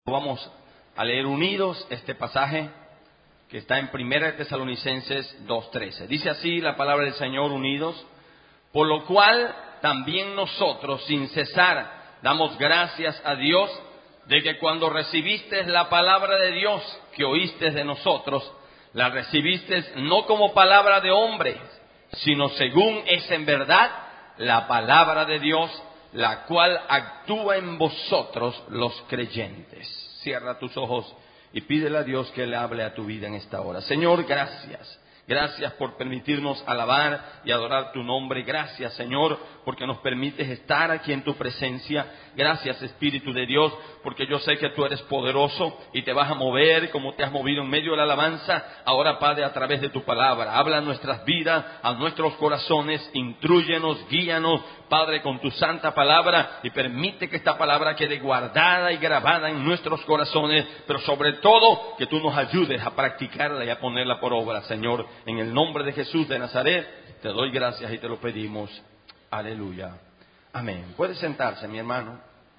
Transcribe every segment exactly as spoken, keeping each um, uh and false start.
Vamos a leer unidos este pasaje que está en Primera de Tesalonicenses dos trece. Dice así la palabra del Señor, unidos, por lo cual también nosotros sin cesar damos gracias a Dios de que cuando recibiste la palabra de Dios que oíste de nosotros, la recibiste no como palabra de hombre, sino según es en verdad la palabra de Dios, la cual actúa en vosotros los creyentes. Cierra tus ojos y pídele a Dios que le hable a tu vida en esta hora. Señor, gracias. Gracias por permitirnos alabar y adorar tu nombre. Gracias, Señor, porque nos permites estar aquí en tu presencia. Gracias, Espíritu de Dios, porque yo sé que tú eres poderoso y te vas a mover como te has movido en medio de la alabanza. Ahora, Padre, a través de tu palabra, habla a nuestras vidas, a nuestros corazones, intrúyenos, guíanos, Padre, con tu santa palabra, y permite que esta palabra quede guardada y grabada en nuestros corazones, pero sobre todo que tú nos ayudes a practicarla y a ponerla por obra, Señor. En el nombre de Jesús de Nazaret, te doy gracias y te lo pedimos. Aleluya. Amén. Puede sentarse, mi hermano.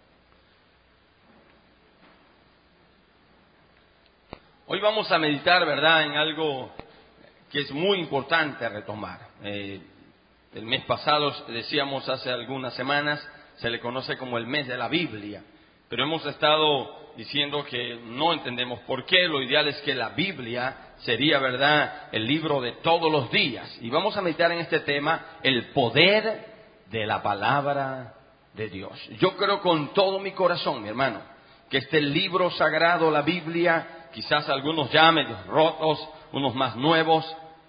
Hoy vamos a meditar, ¿verdad?, en algo que es muy importante retomar. Eh, el mes pasado, decíamos hace algunas semanas, se le conoce como el mes de la Biblia. Pero hemos estado diciendo que no entendemos por qué. Lo ideal es que la Biblia sería, ¿verdad?, el libro de todos los días. Y vamos a meditar en este tema, el poder de la palabra de Dios. Yo creo con todo mi corazón, mi hermano, que este libro sagrado, la Biblia, quizás algunos ya medio rotos, unos más nuevos,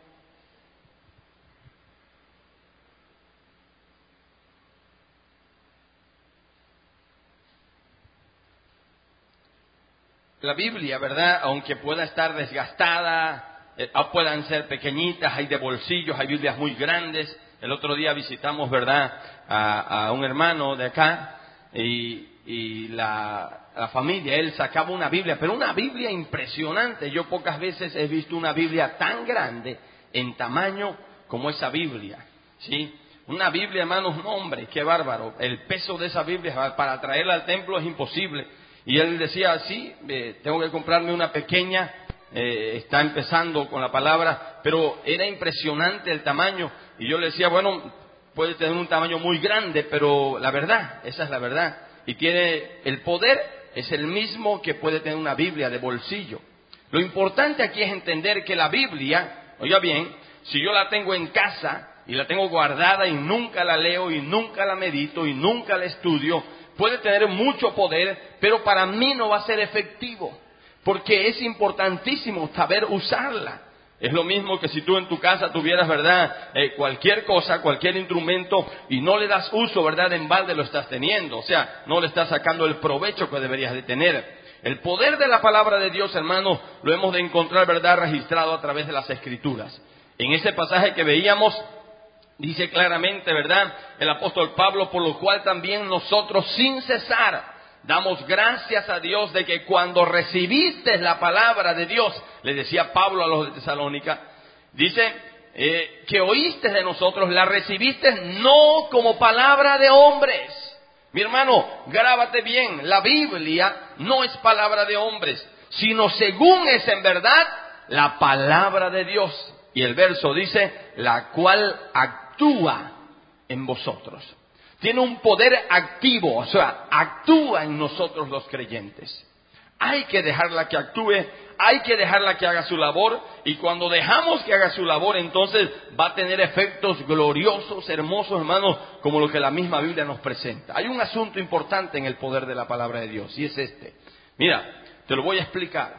la Biblia, ¿verdad?, aunque pueda estar desgastada, eh, puedan ser pequeñitas, hay de bolsillos, hay Biblias muy grandes. El otro día visitamos, ¿verdad?, a, a un hermano de acá y, y la, la familia, él sacaba una Biblia, pero una Biblia impresionante. Yo pocas veces he visto una Biblia tan grande en tamaño como esa Biblia, ¿sí? Una Biblia, hermanos, no, hombre, qué bárbaro. El peso de esa Biblia para traerla al templo es imposible. Y él decía, sí, eh, tengo que comprarme una pequeña, eh, está empezando con la palabra, pero era impresionante el tamaño. Y yo le decía, bueno, puede tener un tamaño muy grande, pero la verdad, esa es la verdad. Y tiene el poder, es el mismo que puede tener una Biblia de bolsillo. Lo importante aquí es entender que la Biblia, oiga bien, si yo la tengo en casa y la tengo guardada y nunca la leo y nunca la medito y nunca la estudio, puede tener mucho poder, pero para mí no va a ser efectivo, porque es importantísimo saber usarla. Es lo mismo que si tú en tu casa tuvieras, ¿verdad?, eh, cualquier cosa, cualquier instrumento, y no le das uso, ¿verdad?, en balde lo estás teniendo. O sea, no le estás sacando el provecho que deberías de tener. El poder de la palabra de Dios, hermanos, lo hemos de encontrar, ¿verdad?, registrado a través de las Escrituras. En ese pasaje que veíamos, dice claramente, ¿verdad?, el apóstol Pablo, por lo cual también nosotros sin cesar damos gracias a Dios de que cuando recibiste la palabra de Dios, le decía Pablo a los de Tesalónica, dice eh, que oíste de nosotros, la recibiste no como palabra de hombres. Mi hermano, grábate bien, la Biblia no es palabra de hombres, sino según es en verdad la palabra de Dios. Y el verso dice, la cual actúa en vosotros. Tiene un poder activo, o sea, actúa en nosotros los creyentes. Hay que dejarla que actúe, hay que dejarla que haga su labor, y cuando dejamos que haga su labor, entonces va a tener efectos gloriosos, hermosos, hermanos, como lo que la misma Biblia nos presenta. Hay un asunto importante en el poder de la palabra de Dios, y es este. Mira, te lo voy a explicar.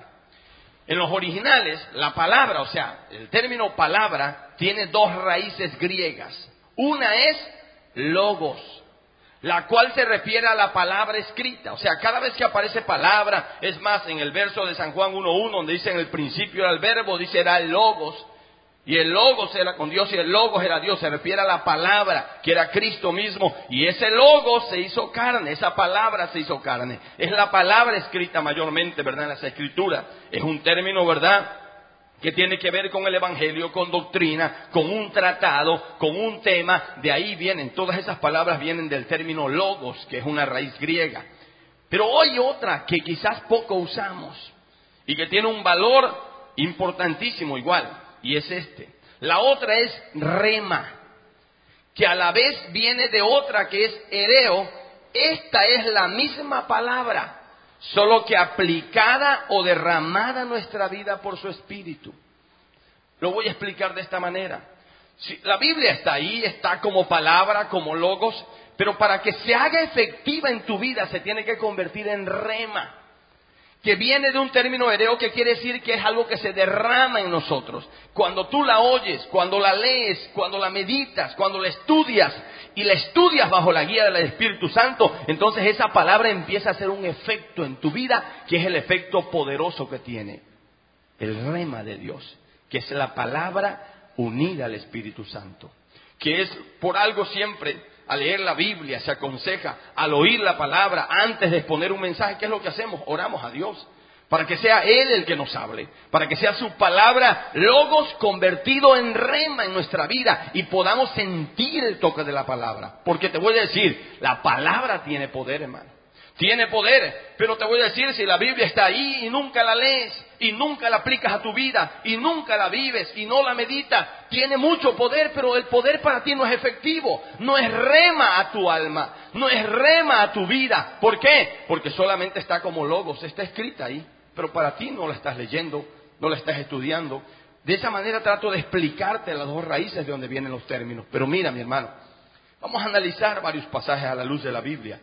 En los originales, la palabra, o sea, el término palabra, tiene dos raíces griegas. Una es logos, la cual se refiere a la palabra escrita. O sea, cada vez que aparece palabra, es más, en el verso de San Juan uno uno, donde dice en el principio era el verbo, dice era el logos. Y el logos era con Dios y el logos era Dios. Se refiere a la palabra, que era Cristo mismo. Y ese logos se hizo carne, esa palabra se hizo carne. Es la palabra escrita mayormente, ¿verdad?, en las Escrituras. Es un término, ¿verdad?, que tiene que ver con el Evangelio, con doctrina, con un tratado, con un tema. De ahí vienen, todas esas palabras vienen del término logos, que es una raíz griega. Pero hay otra que quizás poco usamos y que tiene un valor importantísimo igual, y es este. La otra es rema, que a la vez viene de otra que es ereo. Esta es la misma palabra, solo que aplicada o derramada en nuestra vida por su Espíritu. Lo voy a explicar de esta manera. Si la Biblia está ahí, está como palabra, como logos, pero para que se haga efectiva en tu vida se tiene que convertir en rema, que viene de un término hereo que quiere decir que es algo que se derrama en nosotros. Cuando tú la oyes, cuando la lees, cuando la meditas, cuando la estudias, y la estudias bajo la guía del Espíritu Santo, entonces esa palabra empieza a hacer un efecto en tu vida, que es el efecto poderoso que tiene el rema de Dios, que es la palabra unida al Espíritu Santo, que es por algo siempre al leer la Biblia se aconseja, al oír la palabra, antes de exponer un mensaje, ¿qué es lo que hacemos? Oramos a Dios, para que sea Él el que nos hable, para que sea su palabra, logos, convertido en rema en nuestra vida, y podamos sentir el toque de la palabra. Porque te voy a decir, la palabra tiene poder, hermano. Tiene poder, pero te voy a decir, si la Biblia está ahí y nunca la lees, y nunca la aplicas a tu vida, y nunca la vives, y no la meditas, tiene mucho poder, pero el poder para ti no es efectivo, no es rema a tu alma, no es rema a tu vida. ¿Por qué? Porque solamente está como logos, está escrita ahí, pero para ti no la estás leyendo, no la estás estudiando. De esa manera trato de explicarte las dos raíces de donde vienen los términos. Pero mira, mi hermano, vamos a analizar varios pasajes a la luz de la Biblia.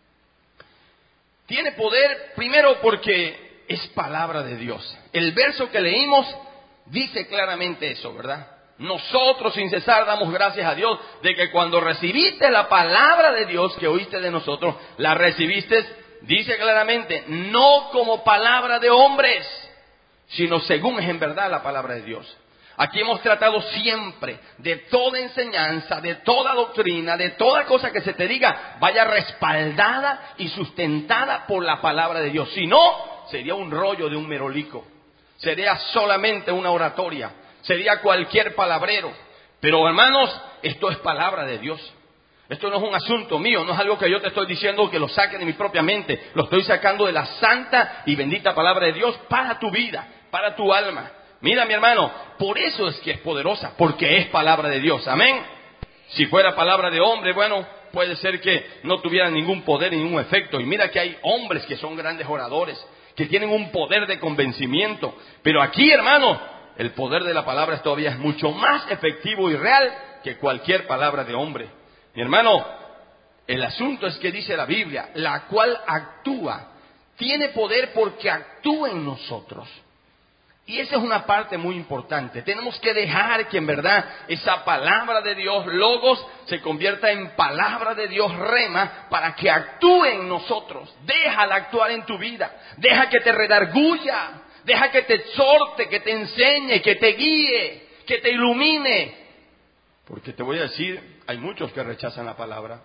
Tiene poder primero porque es palabra de Dios. El verso que leímos dice claramente eso, ¿verdad? Nosotros sin cesar damos gracias a Dios de que cuando recibiste la palabra de Dios que oíste de nosotros, la recibiste, dice claramente, no como palabra de hombres, sino según es en verdad la palabra de Dios. Aquí hemos tratado siempre de toda enseñanza, de toda doctrina, de toda cosa que se te diga, vaya respaldada y sustentada por la palabra de Dios. Si no, sería un rollo de un merolico, sería solamente una oratoria, sería cualquier palabrero. Pero hermanos, esto es palabra de Dios. Esto no es un asunto mío, no es algo que yo te estoy diciendo que lo saque de mi propia mente. Lo estoy sacando de la santa y bendita palabra de Dios para tu vida, para tu alma. Mira, mi hermano, por eso es que es poderosa, porque es palabra de Dios, amén. Si fuera palabra de hombre, bueno, puede ser que no tuviera ningún poder, ningún efecto. Y mira que hay hombres que son grandes oradores, que tienen un poder de convencimiento. Pero aquí, hermano, el poder de la palabra todavía es mucho más efectivo y real que cualquier palabra de hombre. Mi hermano, el asunto es que dice la Biblia, la cual actúa, tiene poder porque actúa en nosotros. Y esa es una parte muy importante. Tenemos que dejar que en verdad esa palabra de Dios, logos, se convierta en palabra de Dios, rema, para que actúe en nosotros. Déjala actuar en tu vida. Deja que te redarguya. Deja que te exhorte, que te enseñe, que te guíe, que te ilumine. Porque te voy a decir, hay muchos que rechazan la palabra.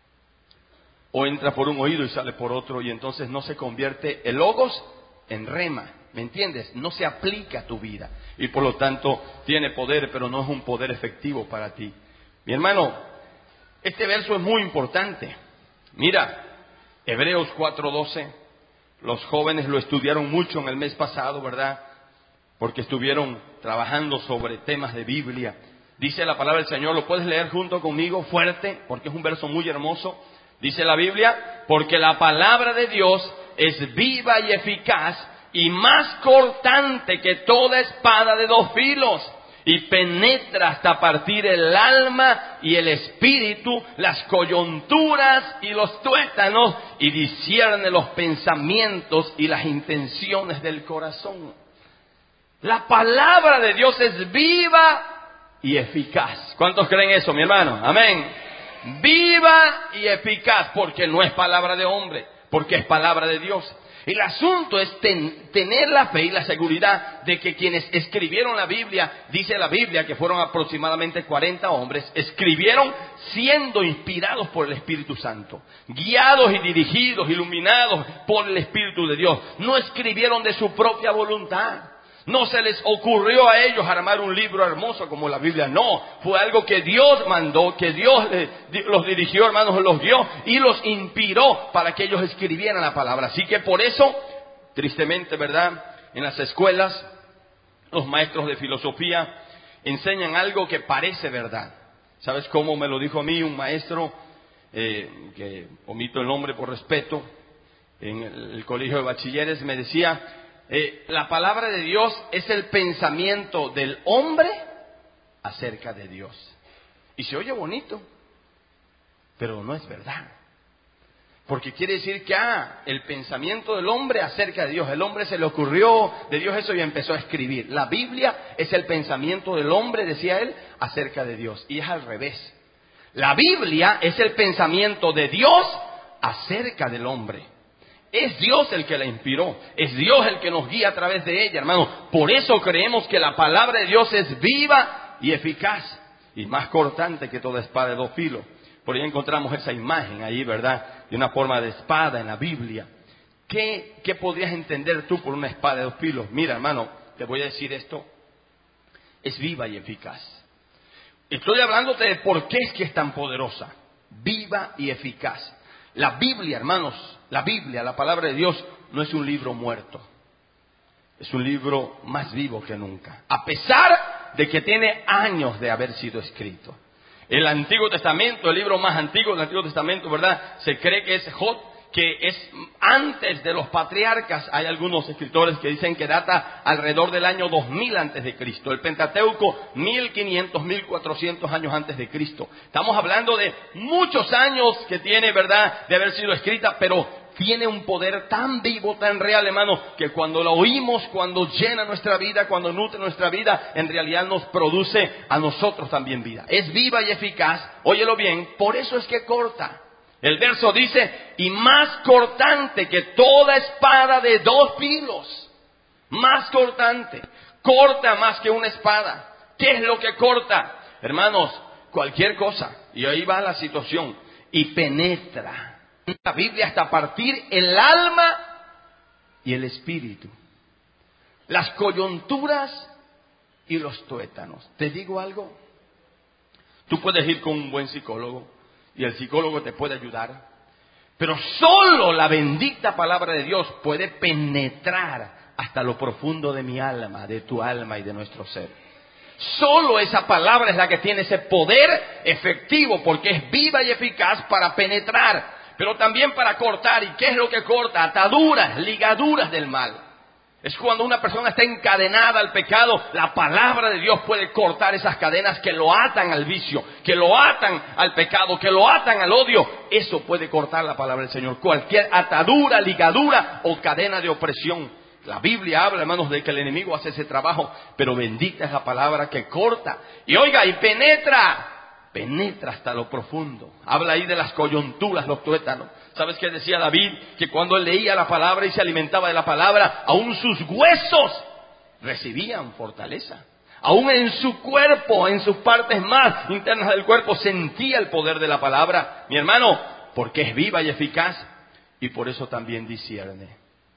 O entra por un oído y sale por otro, y entonces no se convierte el logos en rema. ¿Me entiendes? No se aplica a tu vida y por lo tanto tiene poder, pero no es un poder efectivo para ti. Mi hermano, este verso es muy importante. Mira, Hebreos cuatro doce, los jóvenes lo estudiaron mucho en el mes pasado, ¿verdad? Porque estuvieron trabajando sobre temas de Biblia. Dice la palabra del Señor, lo puedes leer junto conmigo fuerte, porque es un verso muy hermoso. Dice la Biblia, porque la palabra de Dios es viva y eficaz, y más cortante que toda espada de dos filos, y penetra hasta partir el alma y el espíritu, las coyunturas y los tuétanos, y discierne los pensamientos y las intenciones del corazón. La palabra de Dios es viva y eficaz. ¿Cuántos creen eso, mi hermano? Amén. Viva y eficaz, porque no es palabra de hombre, porque es palabra de Dios. El asunto es ten, tener la fe y la seguridad de que quienes escribieron la Biblia, dice la Biblia que fueron aproximadamente cuarenta hombres, escribieron siendo inspirados por el Espíritu Santo, guiados y dirigidos, iluminados por el Espíritu de Dios. No escribieron de su propia voluntad, No se les ocurrió a ellos armar un libro hermoso como la Biblia. No, fue algo que Dios mandó, que Dios los dirigió, hermanos, los guió y los inspiró para que ellos escribieran la palabra. Así que por eso, tristemente, ¿verdad?, en las escuelas, los maestros de filosofía enseñan algo que parece verdad. ¿Sabes cómo me lo dijo a mí un maestro, eh, que omito el nombre por respeto, en el, el colegio de bachilleres? Me decía, eh, la palabra de Dios es el pensamiento del hombre acerca de Dios. Y se oye bonito, pero no es verdad. Porque quiere decir que, ah, el pensamiento del hombre acerca de Dios. El hombre se le ocurrió de Dios eso y empezó a escribir. La Biblia es el pensamiento del hombre, decía él, acerca de Dios. Y es al revés. La Biblia es el pensamiento de Dios acerca del hombre. Es Dios el que la inspiró. Es Dios el que nos guía a través de ella, hermano. Por eso creemos que la palabra de Dios es viva y eficaz. Y más cortante que toda espada de dos filos. Por ahí encontramos esa imagen ahí, ¿verdad?, de una forma de espada en la Biblia. ¿Qué, qué podrías entender tú por una espada de dos filos? Mira, hermano, te voy a decir esto. Es viva y eficaz. Estoy hablándote de por qué es que es tan poderosa. Viva y eficaz. La Biblia, hermanos, la Biblia, la palabra de Dios, no es un libro muerto. Es un libro más vivo que nunca. A pesar de que tiene años de haber sido escrito. El Antiguo Testamento, el libro más antiguo del Antiguo Testamento, ¿verdad?, se cree que es Jod, que es antes de los patriarcas. Hay algunos escritores que dicen que data alrededor del año dos mil antes de Cristo. El Pentateuco, mil quinientos, mil cuatrocientos años antes de Cristo. Estamos hablando de muchos años que tiene, ¿verdad?, de haber sido escrita, pero tiene un poder tan vivo, tan real, hermano, que cuando la oímos, cuando llena nuestra vida, cuando nutre nuestra vida, en realidad nos produce a nosotros también vida. Es viva y eficaz, óyelo bien, por eso es que corta. El verso dice, y más cortante que toda espada de dos filos. Más cortante, corta más que una espada. ¿Qué es lo que corta? Hermanos, cualquier cosa, y ahí va la situación, y penetra. La Biblia hasta partir el alma y el espíritu, las coyunturas y los tuétanos. ¿Te digo algo? Tú puedes ir con un buen psicólogo y el psicólogo te puede ayudar, pero solo la bendita palabra de Dios puede penetrar hasta lo profundo de mi alma, de tu alma y de nuestro ser. Solo esa palabra es la que tiene ese poder efectivo, porque es viva y eficaz para penetrar, pero también para cortar. ¿Y qué es lo que corta? Ataduras, ligaduras del mal. Es cuando una persona está encadenada al pecado, la palabra de Dios puede cortar esas cadenas que lo atan al vicio, que lo atan al pecado, que lo atan al odio. Eso puede cortar la palabra del Señor. Cualquier atadura, ligadura o cadena de opresión. La Biblia habla, hermanos, de que el enemigo hace ese trabajo, pero bendita es la palabra que corta. Y oiga, y penetra. Penetra hasta lo profundo. Habla ahí de las coyunturas, los tuétanos. ¿Sabes qué decía David? Que cuando él leía la palabra y se alimentaba de la palabra, aún sus huesos recibían fortaleza. Aún en su cuerpo, en sus partes más internas del cuerpo, sentía el poder de la palabra. Mi hermano, porque es viva y eficaz, y por eso también discierne.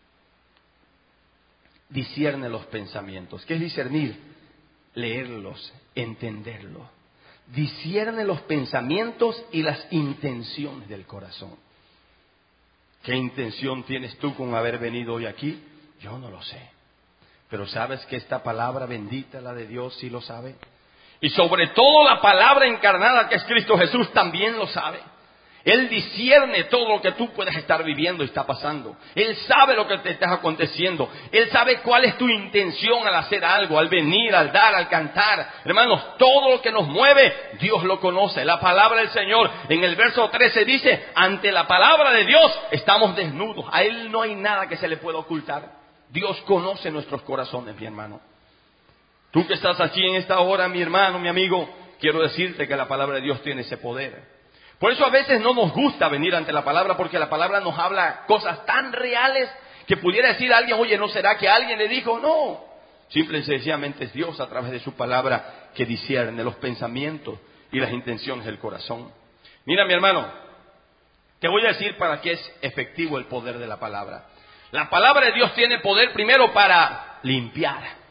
Discierne los pensamientos. ¿Qué es discernir? Leerlos, entenderlos. Discierne los pensamientos y las intenciones del corazón. ¿Qué intención tienes tú con haber venido hoy aquí? Yo no lo sé. Pero ¿sabes que esta palabra bendita, la de Dios, sí lo sabe? Y sobre todo la palabra encarnada que es Cristo Jesús también lo sabe. Él discierne todo lo que tú puedes estar viviendo y está pasando. Él sabe lo que te está aconteciendo. Él sabe cuál es tu intención al hacer algo, al venir, al dar, al cantar. Hermanos, todo lo que nos mueve, Dios lo conoce. La palabra del Señor en el verso trece dice, ante la palabra de Dios estamos desnudos. A Él no hay nada que se le pueda ocultar. Dios conoce nuestros corazones, mi hermano. Tú que estás aquí en esta hora, mi hermano, mi amigo, quiero decirte que la palabra de Dios tiene ese poder. Por eso a veces no nos gusta venir ante la palabra, porque la palabra nos habla cosas tan reales que pudiera decir a alguien, oye, ¿no será que alguien le dijo? No, simple y sencillamente es Dios a través de su palabra que discierne los pensamientos y las intenciones del corazón. Mira, mi hermano, te voy a decir para qué es efectivo el poder de la palabra. La palabra de Dios tiene poder primero para limpiar.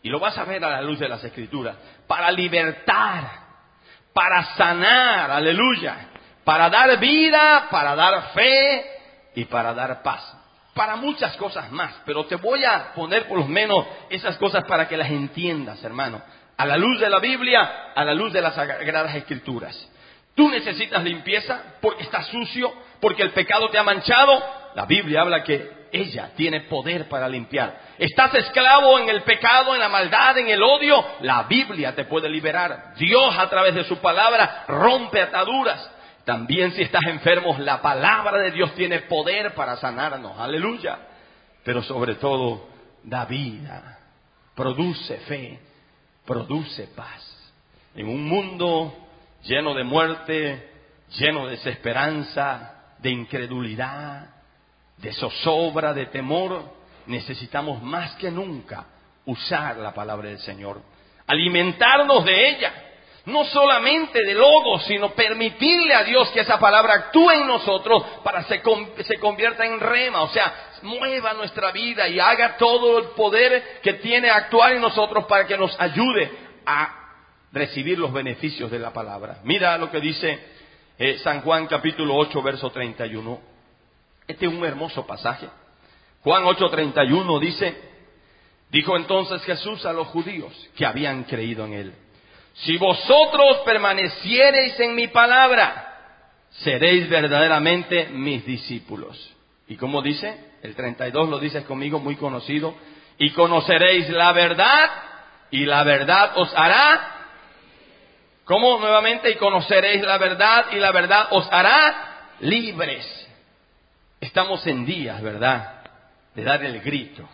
y lo vas a ver a la luz de las Escrituras, para libertar, para sanar, aleluya, para dar vida, para dar fe y para dar paz. Para muchas cosas más, pero te voy a poner por lo menos esas cosas para que las entiendas, hermano. A la luz de la Biblia, a la luz de las Sagradas Escrituras. Tú necesitas limpieza porque estás sucio, porque el pecado te ha manchado. La Biblia habla que ella tiene poder para limpiar. Estás esclavo en el pecado, en la maldad, en el odio. La Biblia te puede liberar. Dios, a través de su palabra, rompe ataduras. También si estás enfermo, la palabra de Dios tiene poder para sanarnos. Aleluya. Pero sobre todo, da vida, produce fe, produce paz. En un mundo lleno de muerte, lleno de desesperanza, de incredulidad, de zozobra, de temor, necesitamos más que nunca usar la palabra del Señor. Alimentarnos de ella. No solamente de logos, sino permitirle a Dios que esa palabra actúe en nosotros para que se, se convierta en rema, o sea, mueva nuestra vida y haga todo el poder que tiene a actuar en nosotros para que nos ayude a recibir los beneficios de la palabra. Mira lo que dice eh, San Juan capítulo ocho, verso treinta y uno. Este es un hermoso pasaje. Juan ocho, treinta y uno dice, dijo entonces Jesús a los judíos que habían creído en él: si vosotros permaneciereis en mi palabra, seréis verdaderamente mis discípulos. ¿Y cómo dice? El treinta y dos lo dices conmigo, muy conocido. Y conoceréis la verdad, y la verdad os hará. ¿Cómo? Nuevamente, y conoceréis la verdad, y la verdad os hará libres. Estamos en días, ¿verdad?, de dar el grito.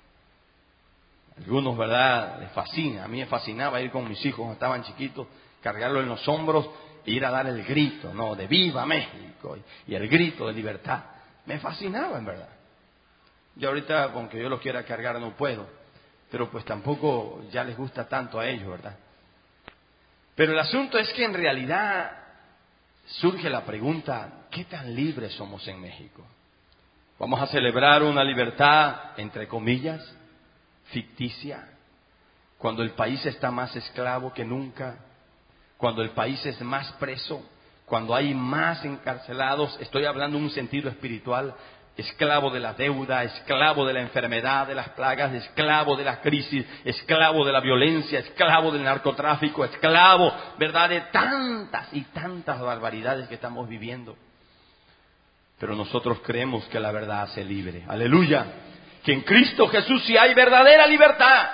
Algunos, ¿verdad?, les fascina. A mí me fascinaba ir con mis hijos cuando estaban chiquitos, cargarlo en los hombros e ir a dar el grito, ¿no?, de ¡Viva México! Y el grito de libertad. Me fascinaba, en verdad. Yo ahorita, aunque yo los quiera cargar, no puedo. Pero pues tampoco ya les gusta tanto a ellos, ¿verdad? Pero el asunto es que en realidad surge la pregunta, ¿qué tan libres somos en México? Vamos a celebrar una libertad, entre comillas, ficticia, cuando el país está más esclavo que nunca, cuando el país es más preso, cuando hay más encarcelados. Estoy hablando en un sentido espiritual, esclavo de la deuda, esclavo de la enfermedad, de las plagas, esclavo de la crisis, esclavo de la violencia, esclavo del narcotráfico, esclavo, ¿verdad?, de tantas y tantas barbaridades que estamos viviendo. Pero nosotros creemos que la verdad hace libre. Aleluya. Que en Cristo Jesús sí hay verdadera libertad.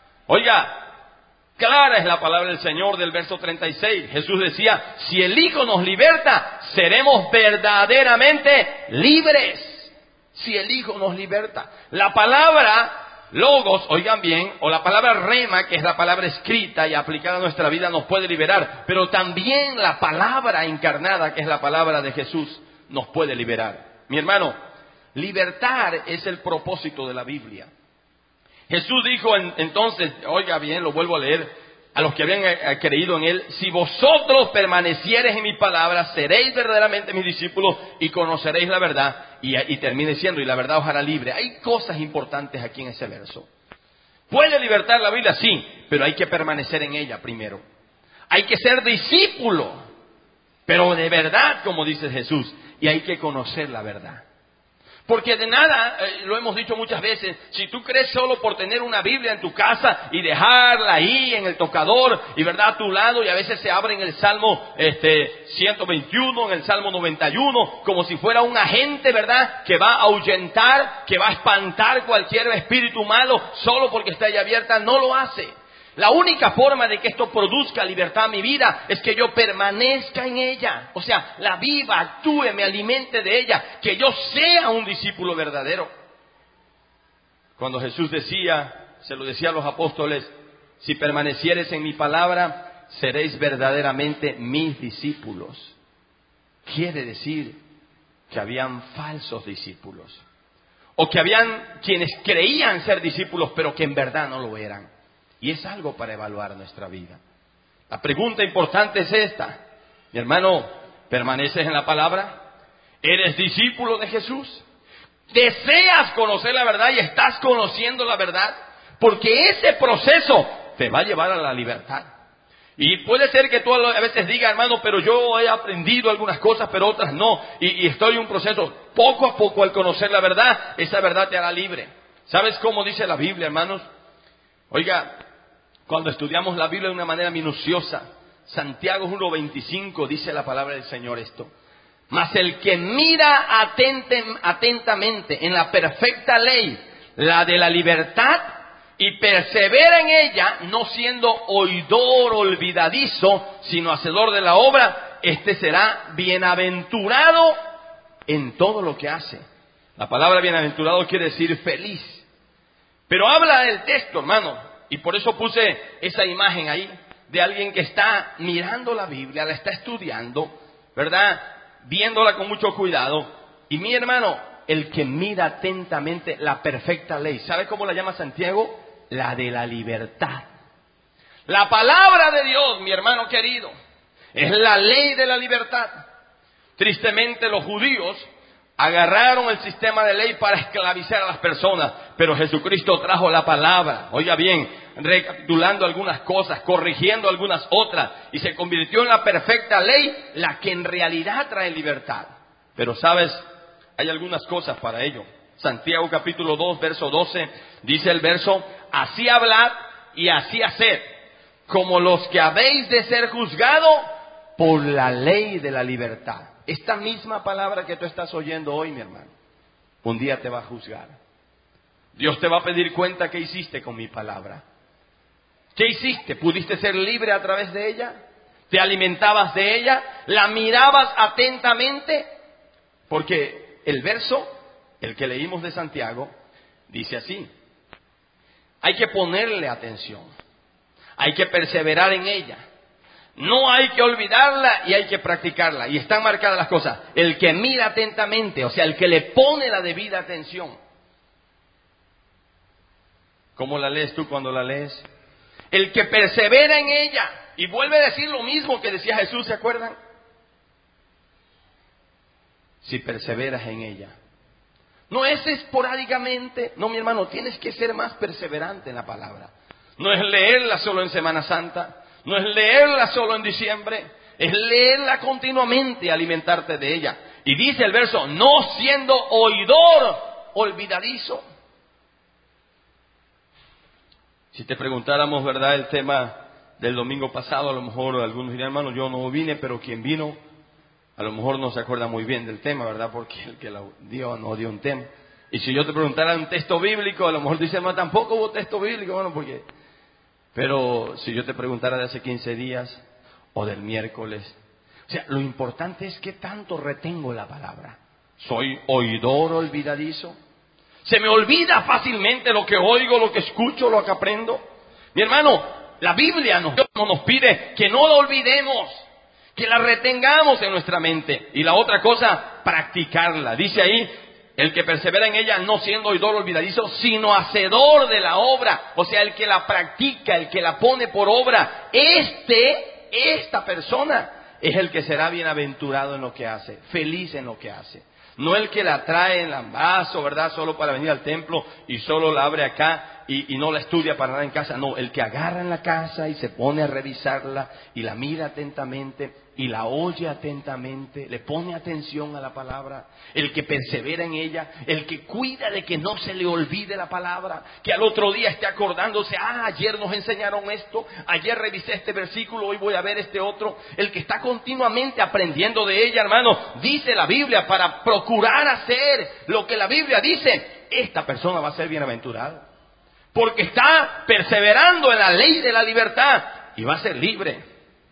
Oiga, clara es la palabra del Señor del verso treinta y seis. Jesús decía, si el Hijo nos liberta, seremos verdaderamente libres. Si el Hijo nos liberta. La palabra logos, oigan bien, o la palabra rema, que es la palabra escrita y aplicada a nuestra vida, nos puede liberar. Pero también la palabra encarnada, que es la palabra de Jesús, nos puede liberar. Mi hermano, libertar es el propósito de la Biblia. Jesús dijo en, entonces, oiga bien, lo vuelvo a leer, a los que habían eh, creído en Él: si vosotros permaneciereis en mi palabra, seréis verdaderamente mis discípulos y conoceréis la verdad. Y, y termine diciendo, y la verdad os hará libre. Hay cosas importantes aquí en ese verso. ¿Puede libertar la Biblia? Sí, pero hay que permanecer en ella primero. Hay que ser discípulo, pero de verdad, como dice Jesús, y hay que conocer la verdad. Porque de nada, eh, lo hemos dicho muchas veces, si tú crees solo por tener una Biblia en tu casa y dejarla ahí en el tocador y verdad a tu lado, y a veces se abre en el Salmo este, ciento veintiuno, en el Salmo noventa y uno, como si fuera un agente, ¿verdad?, que va a ahuyentar, que va a espantar cualquier espíritu malo solo porque está ahí abierta. No lo hace. La única forma de que esto produzca libertad en mi vida es que yo permanezca en ella. O sea, la viva, actúe, me alimente de ella, que yo sea un discípulo verdadero. Cuando Jesús decía, se lo decía a los apóstoles, si permaneciereis en mi palabra, seréis verdaderamente mis discípulos. Quiere decir que habían falsos discípulos. O que habían quienes creían ser discípulos, pero que en verdad no lo eran. Y es algo para evaluar nuestra vida. La pregunta importante es esta. Mi hermano, ¿permaneces en la palabra? ¿Eres discípulo de Jesús? ¿Deseas conocer la verdad y estás conociendo la verdad? porque ese proceso te va a llevar a la libertad. Y puede ser que tú a veces digas, hermano, pero yo he aprendido algunas cosas, pero otras no. Y, y estoy en un proceso. Poco a poco, al conocer la verdad, esa verdad te hará libre. ¿Sabes cómo dice la Biblia, hermanos? Oiga, cuando estudiamos la Biblia de una manera minuciosa, Santiago uno veinticinco dice la palabra del Señor esto. Mas el que mira atente, atentamente en la perfecta ley, la de la libertad, y persevera en ella, no siendo oidor olvidadizo, sino hacedor de la obra, este será bienaventurado en todo lo que hace. La palabra bienaventurado quiere decir feliz. Pero habla del texto, hermano, y por eso puse esa imagen ahí, de alguien que está mirando la Biblia, la está estudiando, ¿verdad? Viéndola con mucho cuidado. Y mi hermano, el que mira atentamente la perfecta ley, ¿sabe cómo la llama Santiago? La de la libertad. La palabra de Dios, mi hermano querido, es la ley de la libertad. Tristemente los judíos agarraron el sistema de ley para esclavizar a las personas, pero Jesucristo trajo la palabra, oiga bien, recapitulando algunas cosas, corrigiendo algunas otras, y se convirtió en la perfecta ley, la que en realidad trae libertad. Pero sabes, hay algunas cosas para ello. Santiago capítulo dos, verso doce, dice el verso: así hablad y así haced, como los que habéis de ser juzgados por la ley de la libertad. Esta misma palabra que tú estás oyendo hoy, mi hermano, un día te va a juzgar. Dios te va a pedir cuenta qué hiciste con mi palabra. ¿Qué hiciste? ¿Pudiste ser libre a través de ella? ¿Te alimentabas de ella? ¿La mirabas atentamente? Porque el verso, el que leímos de Santiago, dice así: hay que ponerle atención, hay que perseverar en ella, no hay que olvidarla y hay que practicarla. Y están marcadas las cosas: el que mira atentamente, o sea, el que le pone la debida atención. ¿Cómo la lees tú cuando la lees? El que persevera en ella. Y vuelve a decir lo mismo que decía Jesús, ¿se acuerdan? Si perseveras en ella. No es esporádicamente, no, mi hermano, tienes que ser más perseverante en la palabra. No es leerla solo en Semana Santa, no es leerla solo en diciembre, es leerla continuamente, alimentarte de ella. Y dice el verso: no siendo oidor olvidadizo. Si te preguntáramos, ¿verdad?, el tema del domingo pasado, a lo mejor algunos dirían, hermano, yo no vine, pero quien vino a lo mejor no se acuerda muy bien del tema, ¿verdad? Porque el que lo dio no dio un tema. Y si yo te preguntara un texto bíblico, a lo mejor dice, no, tampoco hubo texto bíblico, bueno, porque... Pero si yo te preguntara de hace quince días o del miércoles, o sea, lo importante es qué tanto retengo la palabra. ¿Soy oidor olvidadizo? ¿Se me olvida fácilmente lo que oigo, lo que escucho, lo que aprendo? Mi hermano, la Biblia nos, nos pide que no lo olvidemos, que la retengamos en nuestra mente. Y la otra cosa, practicarla. Dice ahí, el que persevera en ella, no siendo oidor olvidadizo, sino hacedor de la obra. O sea, el que la practica, el que la pone por obra. Este, esta persona, es el que será bienaventurado en lo que hace, feliz en lo que hace. No el que la trae en el vaso, ¿verdad?, solo para venir al templo y solo la abre acá y, y no la estudia para nada en casa. No, el que agarra en la casa y se pone a revisarla y la mira atentamente y la oye atentamente, le pone atención a la palabra, el que persevera en ella, el que cuida de que no se le olvide la palabra, que al otro día esté acordándose, ah, ayer nos enseñaron esto, ayer revisé este versículo, hoy voy a ver este otro, el que está continuamente aprendiendo de ella, hermano. Dice la Biblia, para procurar hacer lo que la Biblia dice, esta persona va a ser bienaventurada, porque está perseverando en la ley de la libertad y va a ser libre.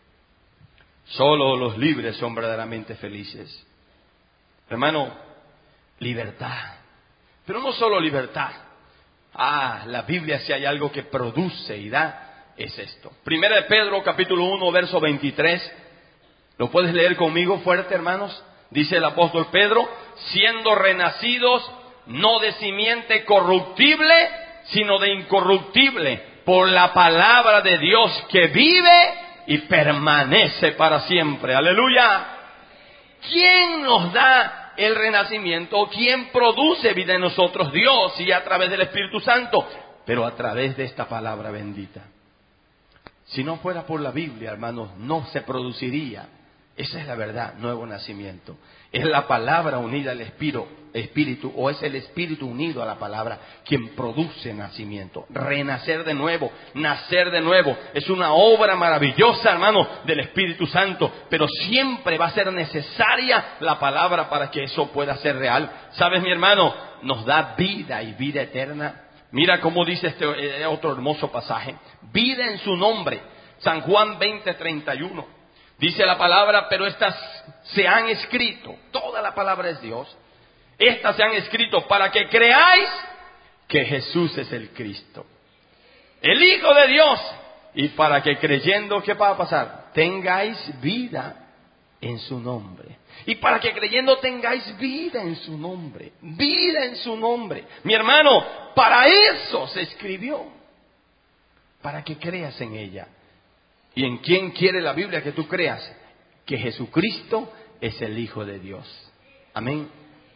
Solo los libres son verdaderamente felices. Hermano, libertad. Pero no solo libertad. Ah, la Biblia, si hay algo que produce y da, es esto. Primera de Pedro, capítulo uno, verso veintitrés. ¿Lo puedes leer conmigo fuerte, hermanos? Dice el apóstol Pedro: siendo renacidos no de simiente corruptible, sino de incorruptible, por la palabra de Dios que vive y permanece para siempre. ¡Aleluya! ¿Quién nos da el renacimiento? ¿Quién produce vida en nosotros? Dios, y a través del Espíritu Santo. pero a través de esta palabra bendita. Si no fuera por la Biblia, hermanos, no se produciría. Esa es la verdad, nuevo nacimiento. Es la palabra unida al espíritu, espíritu, o es el espíritu unido a la palabra quien produce nacimiento. Renacer de nuevo, nacer de nuevo. Es una obra maravillosa, hermano, del Espíritu Santo. Pero siempre va a ser necesaria la palabra para que eso pueda ser real. ¿Sabes, mi hermano? Nos da vida y vida eterna. Mira cómo dice este otro hermoso pasaje. Vida en su nombre. San Juan veinte, treinta y uno. Dice la palabra, pero estas se han escrito, toda la palabra es Dios, estas se han escrito para que creáis que Jesús es el Cristo, el Hijo de Dios, y para que creyendo, ¿qué va a pasar? Tengáis vida en su nombre. Y para que creyendo tengáis vida en su nombre, vida en su nombre. Mi hermano, para eso se escribió, para que creas en ella. ¿Y en quién quiere la Biblia que tú creas? Que Jesucristo es el Hijo de Dios. Amén.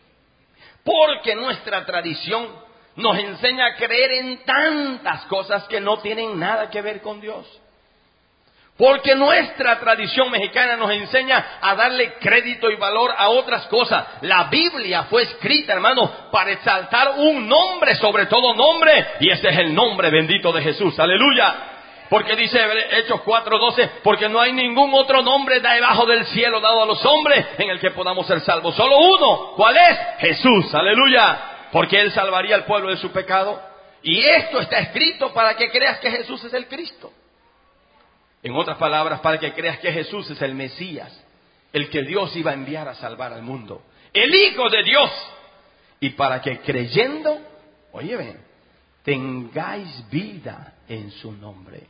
Porque nuestra tradición nos enseña a creer en tantas cosas que no tienen nada que ver con Dios. Porque nuestra tradición mexicana nos enseña a darle crédito y valor a otras cosas. La Biblia fue escrita, hermano, para exaltar un nombre sobre todo nombre. Y ese es el nombre bendito de Jesús. Aleluya. Porque dice Hechos cuatro doce, porque no hay ningún otro nombre debajo del cielo dado a los hombres en el que podamos ser salvos. Solo uno. ¿Cuál es? Jesús. Aleluya. Porque Él salvaría al pueblo de su pecado. Y esto está escrito para que creas que Jesús es el Cristo. En otras palabras, para que creas que Jesús es el Mesías, el que Dios iba a enviar a salvar al mundo. El Hijo de Dios. Y para que creyendo, oye ven, tengáis vida en su nombre.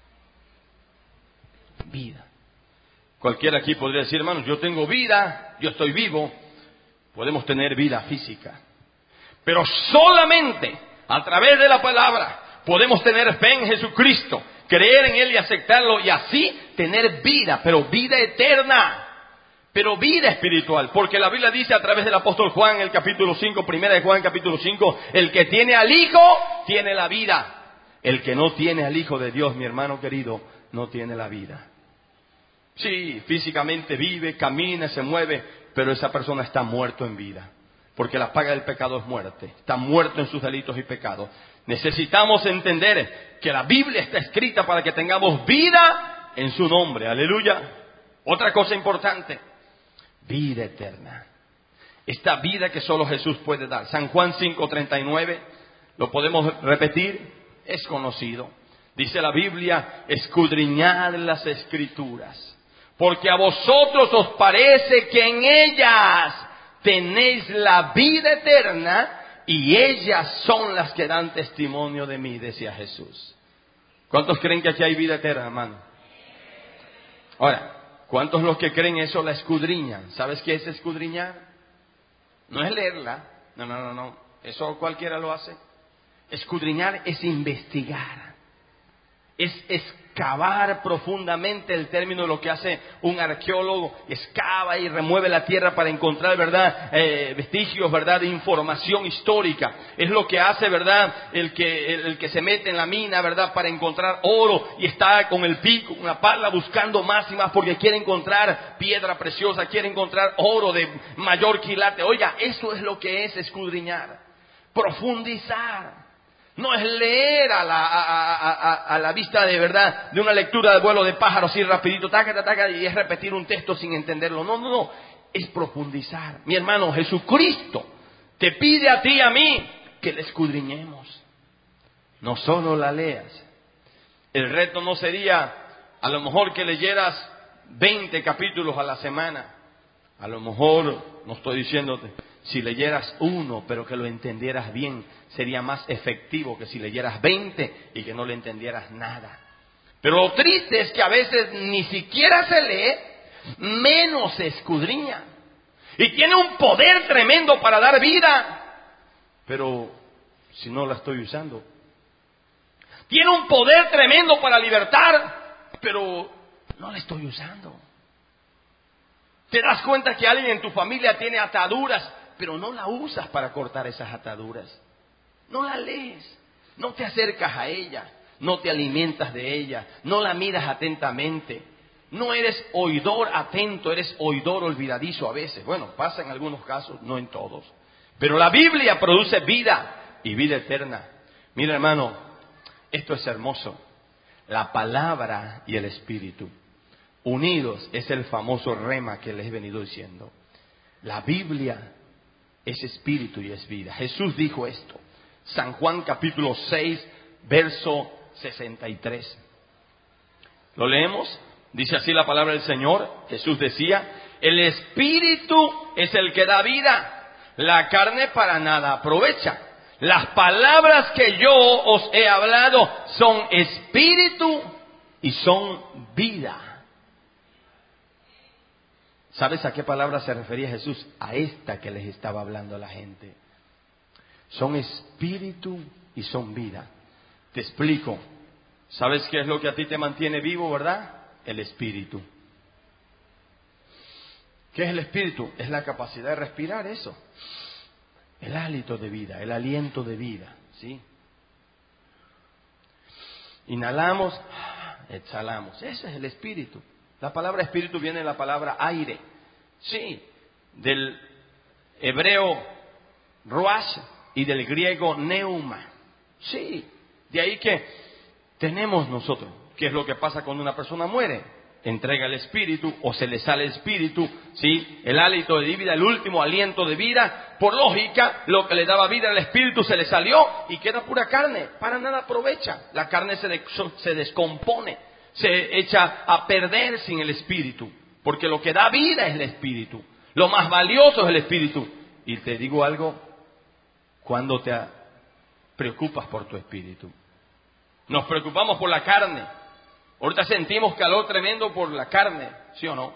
Vida. Cualquiera aquí podría decir, hermanos, yo tengo vida, yo estoy vivo. Podemos tener vida física. Pero solamente a través de la palabra podemos tener fe en Jesucristo, creer en Él y aceptarlo, y así tener vida, pero vida eterna, pero vida espiritual. Porque la Biblia dice a través del apóstol Juan, en el capítulo cinco, primera de Juan, capítulo cinco, el que tiene al Hijo, tiene la vida. El que no tiene al Hijo de Dios, mi hermano querido, no tiene la vida. Sí, físicamente vive, camina, se mueve, pero esa persona está muerto en vida. Porque la paga del pecado es muerte. Está muerto en sus delitos y pecados. Necesitamos entender que la Biblia está escrita para que tengamos vida en su nombre. Aleluya. Otra cosa importante. Vida eterna. Esta vida que solo Jesús puede dar. San Juan cinco treinta y nueve. Lo podemos repetir. Es conocido. Dice la Biblia, escudriñad las Escrituras. Porque a vosotros os parece que en ellas tenéis la vida eterna, y ellas son las que dan testimonio de mí, decía Jesús. ¿Cuántos creen que aquí hay vida eterna, hermano? Ahora, ¿cuántos los que creen eso la escudriñan? ¿Sabes qué es escudriñar? No es leerla. No, no, no, no. Eso cualquiera lo hace. Escudriñar es investigar. Es excavar profundamente, el término de lo que hace un arqueólogo, excava y remueve la tierra para encontrar, ¿verdad?, eh, vestigios, ¿verdad?, de información histórica. Es lo que hace, ¿verdad?, el que, el, el que se mete en la mina, ¿verdad?, para encontrar oro y está con el pico, una pala buscando más y más porque quiere encontrar piedra preciosa, quiere encontrar oro de mayor quilate. Oiga, eso es lo que es escudriñar, profundizar. No es leer a la, a, a, a, a la vista de verdad, de una lectura de vuelo de pájaro así rapidito, taca, taca, y es repetir un texto sin entenderlo. No, no, no, es profundizar. Mi hermano, Jesucristo te pide a ti y a mí que le escudriñemos. No solo la leas. El reto no sería a lo mejor que leyeras veinte capítulos a la semana. A lo mejor, no estoy diciéndote, si leyeras uno, pero que lo entendieras bien, sería más efectivo que si leyeras veinte y que no le entendieras nada. Pero lo triste es que a veces ni siquiera se lee, menos se escudriña. Y tiene un poder tremendo para dar vida, pero si no la estoy usando. Tiene un poder tremendo para libertar, pero no la estoy usando. Te das cuenta que alguien en tu familia tiene ataduras, pero no la usas para cortar esas ataduras. No la lees. No te acercas a ella, no te alimentas de ella, no la miras atentamente. No eres oidor atento, eres oidor olvidadizo a veces. Bueno, pasa en algunos casos, no en todos. Pero la Biblia produce vida y vida eterna. Mira, hermano, esto es hermoso. La palabra y el espíritu unidos es el famoso rema que les he venido diciendo. La Biblia es espíritu y es vida. Jesús dijo esto. San Juan capítulo seis, verso sesenta y tres. ¿Lo leemos? Dice así la palabra del Señor. Jesús decía: el espíritu es el que da vida, la carne para nada aprovecha. Las palabras que yo os he hablado son espíritu y son vida. ¿Sabes a qué palabra se refería Jesús? A esta que les estaba hablando a la gente. Son espíritu y son vida. Te explico. ¿Sabes qué es lo que a ti te mantiene vivo, verdad? El espíritu. ¿Qué es el espíritu? Es la capacidad de respirar, eso. El hálito de vida, el aliento de vida, ¿sí? Inhalamos, exhalamos. Ese es el espíritu. La palabra espíritu viene de la palabra aire. Sí, del hebreo ruach y del griego neuma. Sí, de ahí que tenemos nosotros. ¿Qué es lo que pasa cuando una persona muere? Entrega el espíritu o se le sale el espíritu, ¿sí? El hálito de vida, el último aliento de vida. Por lógica, lo que le daba vida al espíritu se le salió y queda pura carne. Para nada aprovecha. La carne se, de, se descompone, se echa a perder sin el espíritu. Porque lo que da vida es el espíritu. Lo más valioso es el espíritu. Y te digo algo, cuando te preocupas por tu espíritu. Nos preocupamos por la carne. Ahorita sentimos calor tremendo por la carne, ¿sí o no?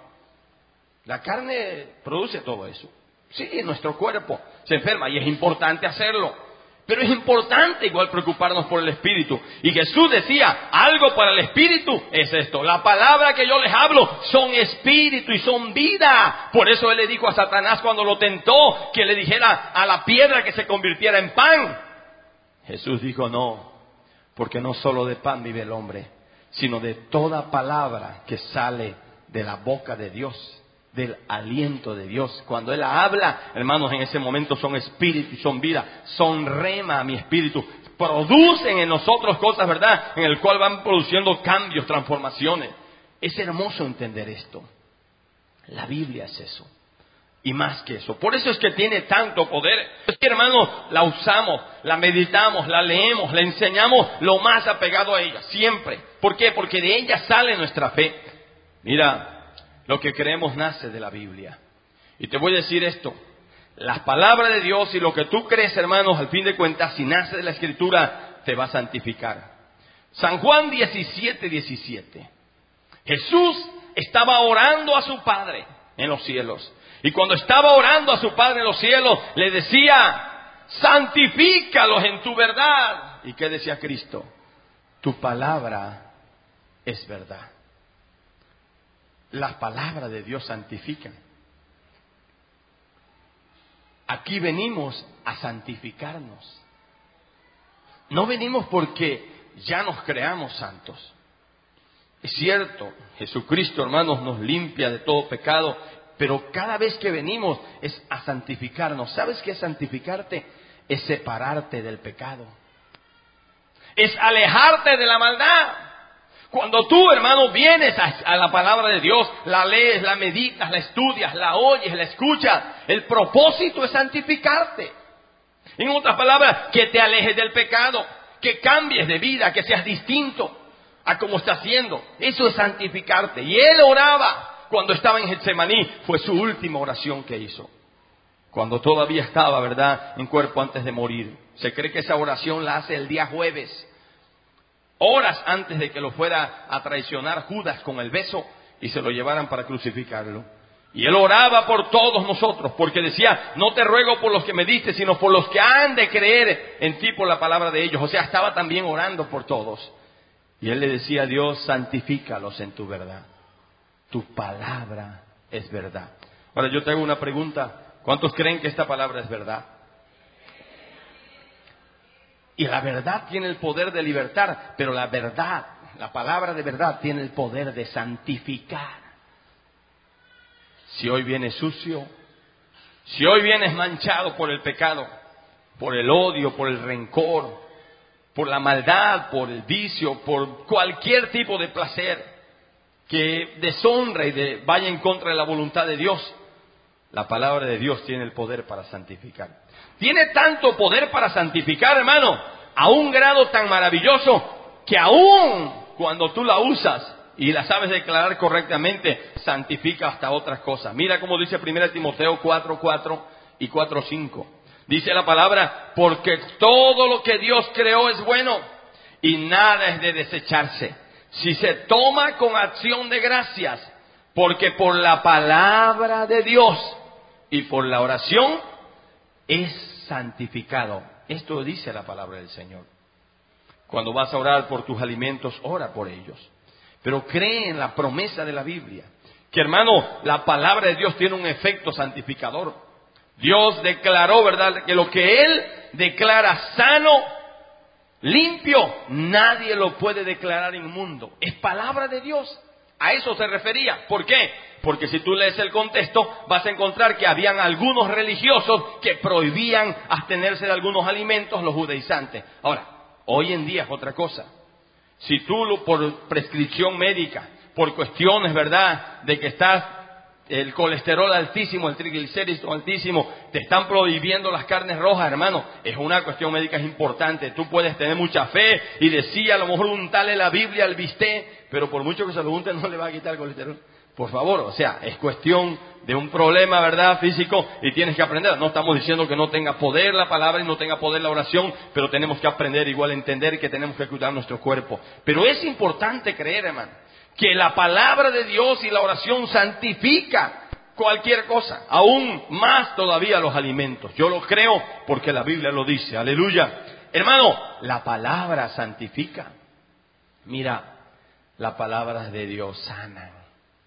La carne produce todo eso. Sí, nuestro cuerpo se enferma y es importante hacerlo. Pero es importante igual preocuparnos por el espíritu. Y Jesús decía, algo para el espíritu es esto. La palabra que yo les hablo son espíritu y son vida. Por eso Él le dijo a Satanás cuando lo tentó, que le dijera a la piedra que se convirtiera en pan. Jesús dijo, no, porque no solo de pan vive el hombre, sino de toda palabra que sale de la boca de Dios, del aliento de Dios. Cuando Él habla, hermanos, en ese momento son espíritu y son vida, son rema a mi espíritu, producen en nosotros cosas, ¿verdad?, en el cual van produciendo cambios, transformaciones. Es hermoso entender esto. La Biblia es eso. Y más que eso. Por eso es que tiene tanto poder. Es que, hermanos, la usamos, la meditamos, la leemos, la enseñamos lo más apegado a ella, siempre. ¿Por qué? Porque de ella sale nuestra fe. Mira, lo que creemos nace de la Biblia. Y te voy a decir esto. Las palabras de Dios y lo que tú crees, hermanos, al fin de cuentas, si nace de la Escritura, te va a santificar. San Juan diecisiete, diecisiete. Jesús estaba orando a su Padre en los cielos. Y cuando estaba orando a su Padre en los cielos, le decía, santifícalos en tu verdad. ¿Y qué decía Cristo? Tu palabra es verdad. Las palabras de Dios santifican. Aquí venimos a santificarnos. No venimos porque ya nos creamos santos. Es cierto, Jesucristo, hermanos, nos limpia de todo pecado. Pero cada vez que venimos es a santificarnos. ¿Sabes qué es santificarte? Es separarte del pecado. Es alejarte de la maldad. Cuando tú, hermano, vienes a, a la palabra de Dios, la lees, la meditas, la estudias, la oyes, la escuchas, el propósito es santificarte. En otras palabras, que te alejes del pecado, que cambies de vida, que seas distinto a como estás haciendo. Eso es santificarte. Y Él oraba. Cuando estaba en Getsemaní, fue su última oración que hizo. Cuando todavía estaba, ¿verdad?, en cuerpo antes de morir. Se cree que esa oración la hace el día jueves. Horas antes de que lo fuera a traicionar Judas con el beso y se lo llevaran para crucificarlo. Y Él oraba por todos nosotros, porque decía, no te ruego por los que me diste, sino por los que han de creer en ti por la palabra de ellos. O sea, estaba también orando por todos. Y Él le decía a Dios, santifícalos en tu verdad. Tu palabra es verdad. Ahora yo te hago una pregunta. ¿Cuántos creen que esta palabra es verdad? Y la verdad tiene el poder de libertar, pero la verdad, la palabra de verdad tiene el poder de santificar. Si hoy vienes sucio, si hoy vienes manchado por el pecado, por el odio, por el rencor, por la maldad, por el vicio, por cualquier tipo de placer que deshonre y de, vaya en contra de la voluntad de Dios, la palabra de Dios tiene el poder para santificar. Tiene tanto poder para santificar, hermano, a un grado tan maravilloso que aún cuando tú la usas y la sabes declarar correctamente, santifica hasta otras cosas. Mira cómo dice primera Timoteo cuatro cuatro y cuatro cinco. Dice la palabra, porque todo lo que Dios creó es bueno y nada es de desecharse, si se toma con acción de gracias, porque por la palabra de Dios y por la oración es santificado. Esto dice la palabra del Señor. Cuando vas a orar por tus alimentos, ora por ellos. Pero cree en la promesa de la Biblia, que hermano, la palabra de Dios tiene un efecto santificador. Dios declaró, ¿verdad?, que lo que Él declara sano, limpio, nadie lo puede declarar inmundo. Es palabra de Dios. A eso se refería. ¿Por qué? Porque si tú lees el contexto, vas a encontrar que habían algunos religiosos que prohibían abstenerse de algunos alimentos, los judaizantes. Ahora, hoy en día es otra cosa. Si tú, por prescripción médica, por cuestiones, ¿verdad?, de que estás el colesterol altísimo, el triglicéridos altísimo, te están prohibiendo las carnes rojas, hermano, es una cuestión médica, es importante. Tú puedes tener mucha fe y decir, a lo mejor untarle la Biblia al bistec, pero por mucho que se lo unte no le va a quitar el colesterol. Por favor, o sea, es cuestión de un problema, ¿verdad?, físico, y tienes que aprender. No estamos diciendo que no tenga poder la palabra y no tenga poder la oración, pero tenemos que aprender igual a entender que tenemos que cuidar nuestro cuerpo. Pero es importante creer, hermano, que la palabra de Dios y la oración santifica cualquier cosa, aún más todavía los alimentos. Yo lo creo porque la Biblia lo dice, aleluya. Hermano, la palabra santifica. Mira, las palabras de Dios sanan.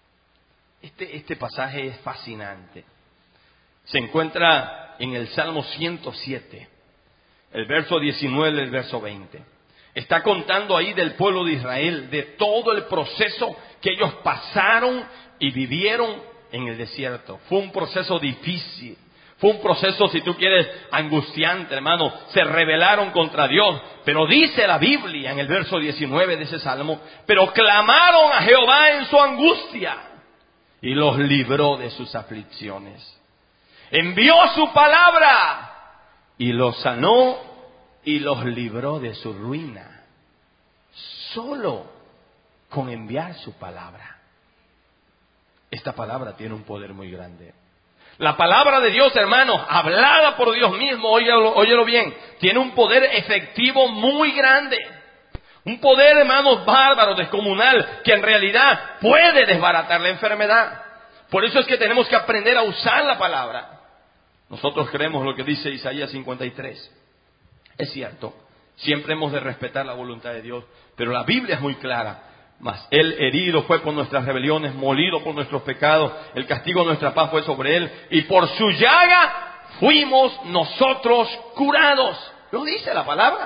Este, este pasaje es fascinante. Se encuentra en el Salmo ciento siete, el verso diecinueve y el verso veinte. Está contando ahí del pueblo de Israel, de todo el proceso que ellos pasaron y vivieron en el desierto. Fue un proceso difícil. Fue un proceso, si tú quieres, angustiante, hermano. Se rebelaron contra Dios. Pero dice la Biblia en el verso diecinueve de ese salmo, pero clamaron a Jehová en su angustia y los libró de sus aflicciones. Envió su palabra y los sanó y los libró de su ruina. Solo con enviar su palabra. Esta palabra tiene un poder muy grande. La palabra de Dios, hermanos, hablada por Dios mismo, óyelo, óyelo bien, tiene un poder efectivo muy grande. Un poder, hermanos, bárbaro, descomunal, que en realidad puede desbaratar la enfermedad. Por eso es que tenemos que aprender a usar la palabra. Nosotros creemos lo que dice Isaías cincuenta y tres. Es cierto, siempre hemos de respetar la voluntad de Dios, pero la Biblia es muy clara. Mas Él herido fue por nuestras rebeliones, molido por nuestros pecados, el castigo de nuestra paz fue sobre Él, y por su llaga fuimos nosotros curados. ¿Lo dice la palabra?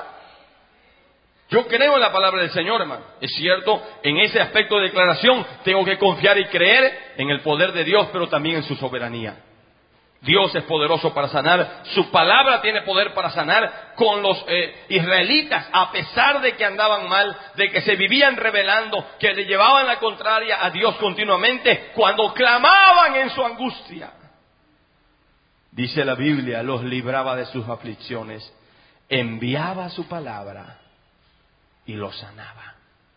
Yo creo en la palabra del Señor, hermano. Es cierto, en ese aspecto de declaración tengo que confiar y creer en el poder de Dios, pero también en su soberanía. Dios es poderoso para sanar, su palabra tiene poder para sanar. Con los eh, israelitas, a pesar de que andaban mal, de que se vivían rebelando, que le llevaban la contraria a Dios continuamente, cuando clamaban en su angustia, dice la Biblia, los libraba de sus aflicciones, enviaba su palabra y los sanaba.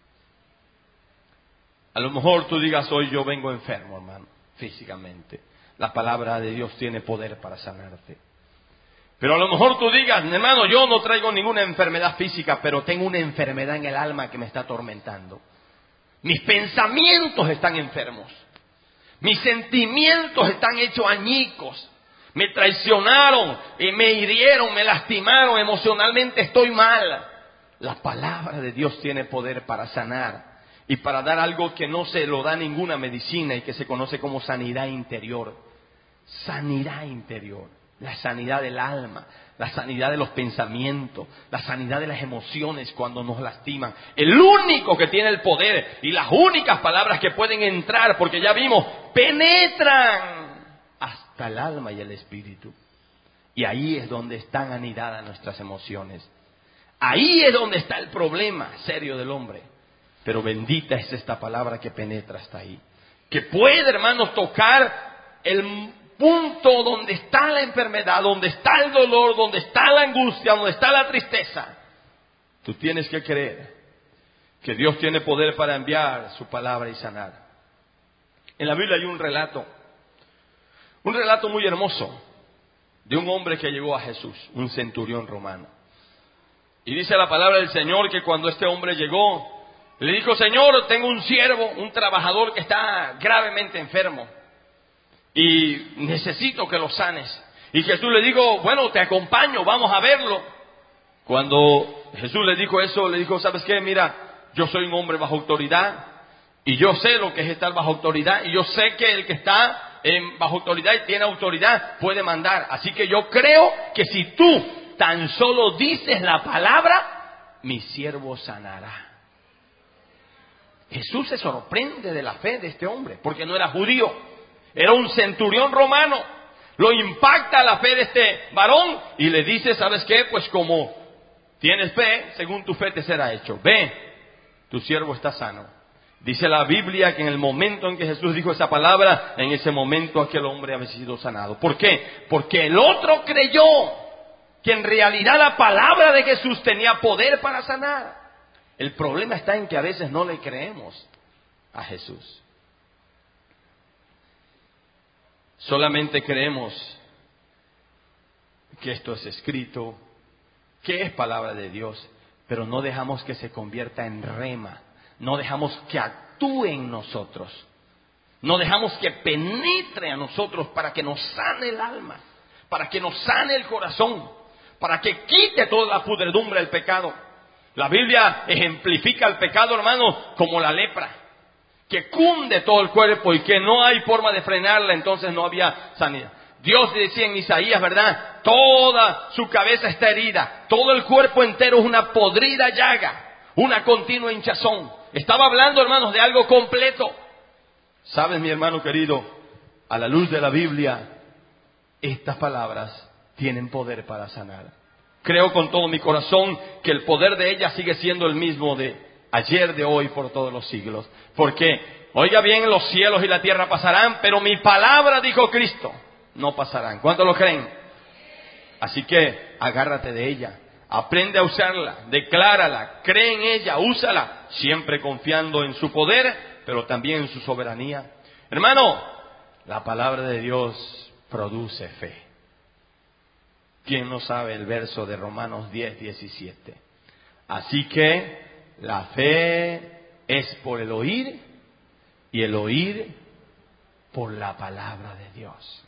A lo mejor tú digas, hoy yo vengo enfermo, hermano, físicamente. La palabra de Dios tiene poder para sanarte. Pero a lo mejor tú digas, hermano, yo no traigo ninguna enfermedad física, pero tengo una enfermedad en el alma que me está atormentando. Mis pensamientos están enfermos. Mis sentimientos están hechos añicos. Me traicionaron, y me hirieron, me lastimaron, emocionalmente estoy mal. La palabra de Dios tiene poder para sanar y para dar algo que no se lo da ninguna medicina y que se conoce como sanidad interior. Sanidad interior, la sanidad del alma, la sanidad de los pensamientos, la sanidad de las emociones cuando nos lastiman. El único que tiene el poder y las únicas palabras que pueden entrar, porque ya vimos, penetran hasta el alma y el espíritu. Y ahí es donde están anidadas nuestras emociones. Ahí es donde está el problema serio del hombre. Pero bendita es esta palabra que penetra hasta ahí. Que puede, hermanos, tocar el punto donde está la enfermedad, donde está el dolor, donde está la angustia, donde está la tristeza. Tú tienes que creer que Dios tiene poder para enviar su palabra y sanar. En la Biblia hay un relato, un relato muy hermoso de un hombre que llegó a Jesús, un centurión romano. Y dice la palabra del Señor que cuando este hombre llegó, le dijo: Señor, tengo un siervo, un trabajador que está gravemente enfermo y necesito que lo sanes. Y Jesús le dijo: bueno, te acompaño, vamos a verlo. Cuando Jesús le dijo eso, le dijo: ¿sabes qué? Mira, yo soy un hombre bajo autoridad y yo sé lo que es estar bajo autoridad y yo sé que el que está en, bajo autoridad y tiene autoridad puede mandar. Así que yo creo que si tú tan solo dices la palabra, mi siervo sanará. Jesús se sorprende de la fe de este hombre, porque no era judío, era un centurión romano. Lo impacta la fe de este varón y le dice: ¿sabes qué? Pues como tienes fe, según tu fe te será hecho. Ve, tu siervo está sano. Dice la Biblia que en el momento en que Jesús dijo esa palabra, en ese momento aquel hombre había sido sanado. ¿Por qué? Porque el otro creyó que en realidad la palabra de Jesús tenía poder para sanar. El problema está en que a veces no le creemos a Jesús. Solamente creemos que esto es escrito, que es palabra de Dios, pero no dejamos que se convierta en rema, no dejamos que actúe en nosotros, no dejamos que penetre a nosotros para que nos sane el alma, para que nos sane el corazón, para que quite toda la pudredumbre del pecado. La Biblia ejemplifica el pecado, hermano, como la lepra, que cunde todo el cuerpo y que no hay forma de frenarla, entonces no había sanidad. Dios decía en Isaías, ¿verdad? Toda su cabeza está herida, todo el cuerpo entero es una podrida llaga, una continua hinchazón. Estaba hablando, hermanos, de algo completo. ¿Sabes, mi hermano querido? A la luz de la Biblia, estas palabras tienen poder para sanar. Creo con todo mi corazón que el poder de ella sigue siendo el mismo de ayer, de hoy, por todos los siglos. Porque, oiga bien, los cielos y la tierra pasarán, pero mi palabra, dijo Cristo, no pasarán. ¿Cuántos lo creen? Así que agárrate de ella, aprende a usarla, declárala, cree en ella, úsala, siempre confiando en su poder, pero también en su soberanía. Hermano, la palabra de Dios produce fe. ¿Quién no sabe el verso de Romanos diez, diecisiete? Así que la fe es por el oír y el oír por la palabra de Dios.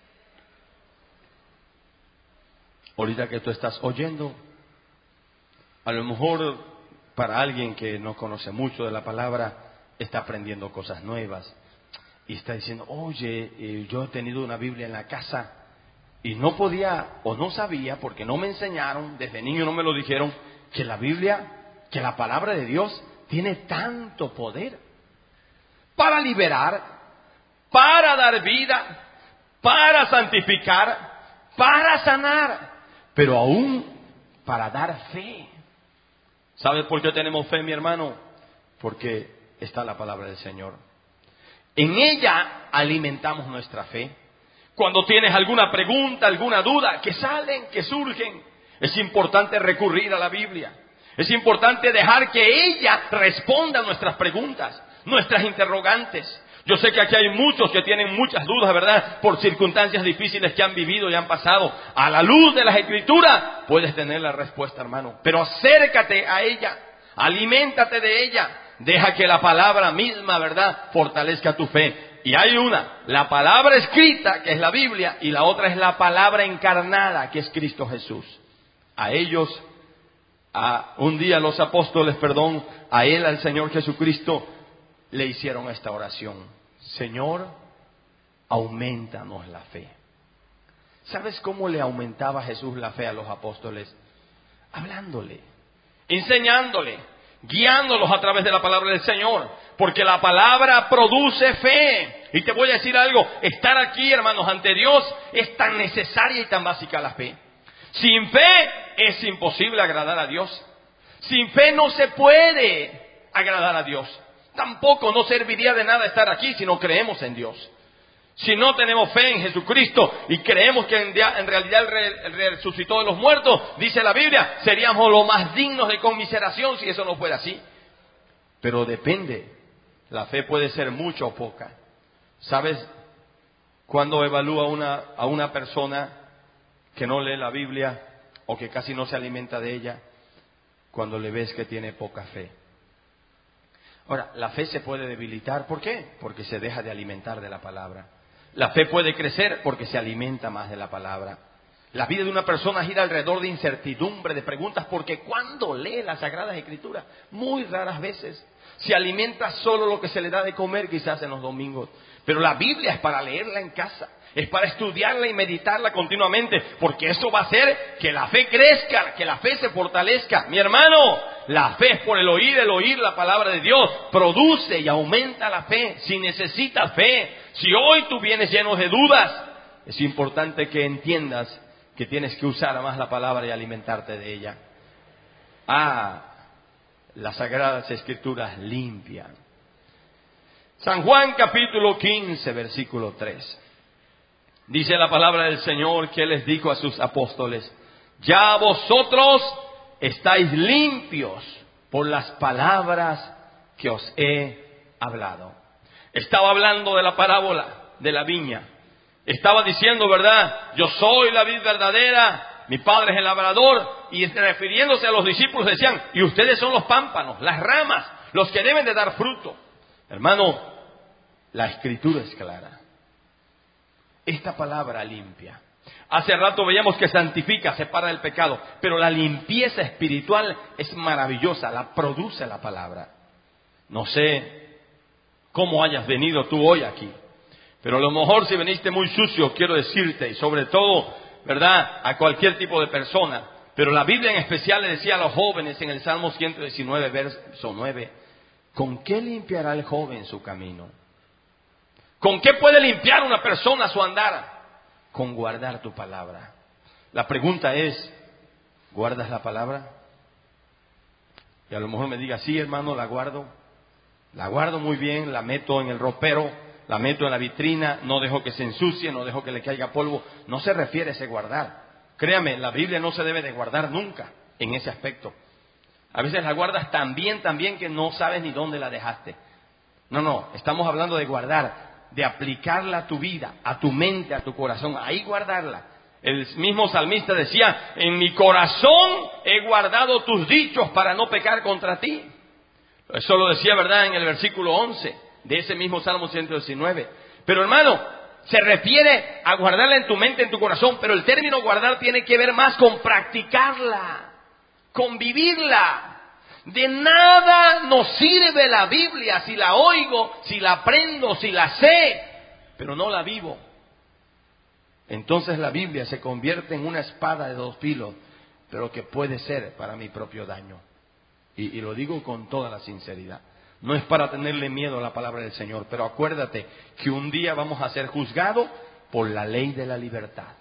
Ahorita que tú estás oyendo, a lo mejor para alguien que no conoce mucho de la palabra, está aprendiendo cosas nuevas y está diciendo: oye, eh, yo he tenido una Biblia en la casa y no podía o no sabía, porque no me enseñaron, desde niño no me lo dijeron, que la Biblia, que la palabra de Dios tiene tanto poder para liberar, para dar vida, para santificar, para sanar, pero aún para dar fe. ¿Sabes por qué tenemos fe, mi hermano? Porque está la palabra del Señor. En ella alimentamos nuestra fe. Cuando tienes alguna pregunta, alguna duda, que salen, que surgen, es importante recurrir a la Biblia. Es importante dejar que ella responda a nuestras preguntas, nuestras interrogantes. Yo sé que aquí hay muchos que tienen muchas dudas, ¿verdad? Por circunstancias difíciles que han vivido y han pasado. A la luz de las Escrituras puedes tener la respuesta, hermano. Pero acércate a ella, aliméntate de ella. Deja que la palabra misma, ¿verdad?, fortalezca tu fe. Y hay una, la palabra escrita, que es la Biblia, y la otra es la palabra encarnada, que es Cristo Jesús. A ellos, a un día los apóstoles, perdón, a él, al Señor Jesucristo, le hicieron esta oración: Señor, aumentanos la fe. ¿Sabes cómo le aumentaba Jesús la fe a los apóstoles? Hablándole, enseñándole, guiándolos a través de la palabra del Señor, porque la palabra produce fe. Y te voy a decir algo, estar aquí, hermanos, ante Dios es tan necesaria y tan básica la fe. Sin fe es imposible agradar a Dios. Sin fe no se puede agradar a Dios. Tampoco no serviría de nada estar aquí si no creemos en Dios. Si no tenemos fe en Jesucristo y creemos que en, en realidad Él resucitó de los muertos, dice la Biblia, seríamos los más dignos de conmiseración si eso no fuera así. Pero depende, la fe puede ser mucha o poca. ¿Sabes cuándo evalúa una, a una persona que no lee la Biblia o que casi no se alimenta de ella? Cuando le ves que tiene poca fe. Ahora, la fe se puede debilitar. ¿Por qué? Porque se deja de alimentar de la palabra. La fe puede crecer porque se alimenta más de la palabra. La vida de una persona gira alrededor de incertidumbre, de preguntas, porque cuando lee las Sagradas Escrituras, muy raras veces, se alimenta solo lo que se le da de comer, quizás en los domingos. Pero la Biblia es para leerla en casa, es para estudiarla y meditarla continuamente, porque eso va a hacer que la fe crezca, que la fe se fortalezca. Mi hermano, la fe es por el oír, el oír la palabra de Dios, produce y aumenta la fe. Si necesitas fe, si hoy tú vienes lleno de dudas, es importante que entiendas que tienes que usar más la palabra y alimentarte de ella. Ah, las Sagradas Escrituras limpian. San Juan capítulo quince, versículo tres. Dice la palabra del Señor que Él les dijo a sus apóstoles: ya vosotros estáis limpios por las palabras que os he hablado. Estaba hablando de la parábola de la viña. Estaba diciendo, ¿verdad? Yo soy la vid verdadera, mi Padre es el labrador. Y refiriéndose a los discípulos decían, y ustedes son los pámpanos, las ramas, los que deben de dar fruto. Hermano, la Escritura es clara. Esta palabra limpia. Hace rato veíamos que santifica, separa del pecado, pero la limpieza espiritual es maravillosa, la produce la palabra. No sé cómo hayas venido tú hoy aquí, pero a lo mejor si veniste muy sucio, quiero decirte, y sobre todo, ¿verdad?, a cualquier tipo de persona, pero la Biblia en especial le decía a los jóvenes en el Salmo ciento diecinueve, verso nueve, ¿con qué limpiará el joven su camino? ¿Con qué puede limpiar una persona su andar? Con guardar tu palabra. La pregunta es, ¿guardas la palabra? Y a lo mejor me diga, sí, hermano, la guardo. La guardo muy bien, la meto en el ropero, la meto en la vitrina, no dejo que se ensucie, no dejo que le caiga polvo. No se refiere a ese guardar. Créame, la Biblia no se debe de guardar nunca en ese aspecto. A veces la guardas tan bien, tan bien que no sabes ni dónde la dejaste. No, no, estamos hablando de guardar, de aplicarla a tu vida, a tu mente, a tu corazón, ahí guardarla. El mismo salmista decía, en mi corazón he guardado tus dichos para no pecar contra ti. Eso lo decía, ¿verdad?, en el versículo once de ese mismo Salmo ciento diecinueve. Pero hermano, se refiere a guardarla en tu mente, en tu corazón, pero el término guardar tiene que ver más con practicarla, con vivirla. De nada nos sirve la Biblia si la oigo, si la aprendo, si la sé, pero no la vivo. Entonces la Biblia se convierte en una espada de dos filos, pero que puede ser para mi propio daño. Y, y lo digo con toda la sinceridad. No es para tenerle miedo a la palabra del Señor, pero acuérdate que un día vamos a ser juzgados por la ley de la libertad.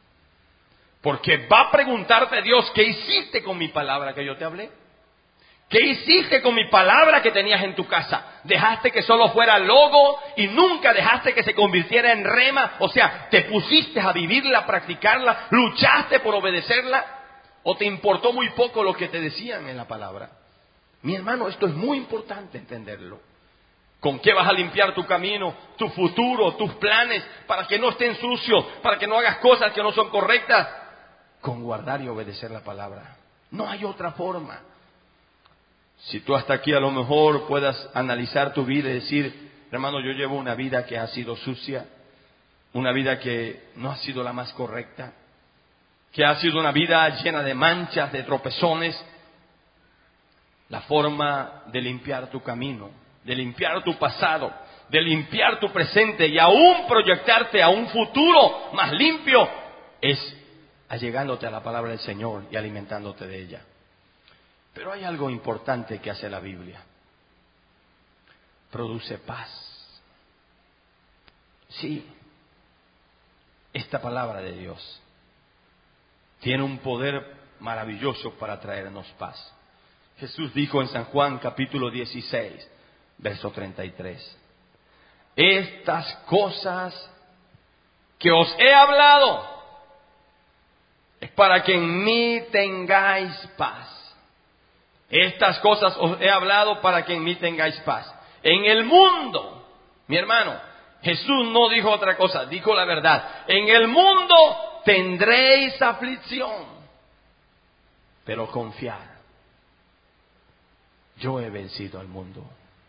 Porque va a preguntarte Dios, ¿qué hiciste con mi palabra que yo te hablé? ¿Qué hiciste con mi palabra que tenías en tu casa? ¿Dejaste que solo fuera logo y nunca dejaste que se convirtiera en rema? O sea, ¿te pusiste a vivirla, a practicarla? ¿Luchaste por obedecerla? ¿O te importó muy poco lo que te decían en la palabra? Mi hermano, esto es muy importante entenderlo. ¿Con qué vas a limpiar tu camino, tu futuro, tus planes, para que no estén sucios, para que no hagas cosas que no son correctas? Con guardar y obedecer la palabra. No hay otra forma. Si tú hasta aquí a lo mejor puedas analizar tu vida y decir, hermano, yo llevo una vida que ha sido sucia, una vida que no ha sido la más correcta, que ha sido una vida llena de manchas, de tropezones. La forma de limpiar tu camino, de limpiar tu pasado, de limpiar tu presente y aún proyectarte a un futuro más limpio es allegándote a la palabra del Señor y alimentándote de ella. Pero hay algo importante que hace la Biblia. Produce paz. Sí, esta palabra de Dios tiene un poder maravilloso para traernos paz. Jesús dijo en San Juan capítulo dieciséis, verso treinta y tres: estas cosas que os he hablado es para que en mí tengáis paz. Estas cosas os he hablado para que en mí tengáis paz. En el mundo, mi hermano, Jesús no dijo otra cosa, dijo la verdad. En el mundo tendréis aflicción, pero confiad, yo he vencido al mundo.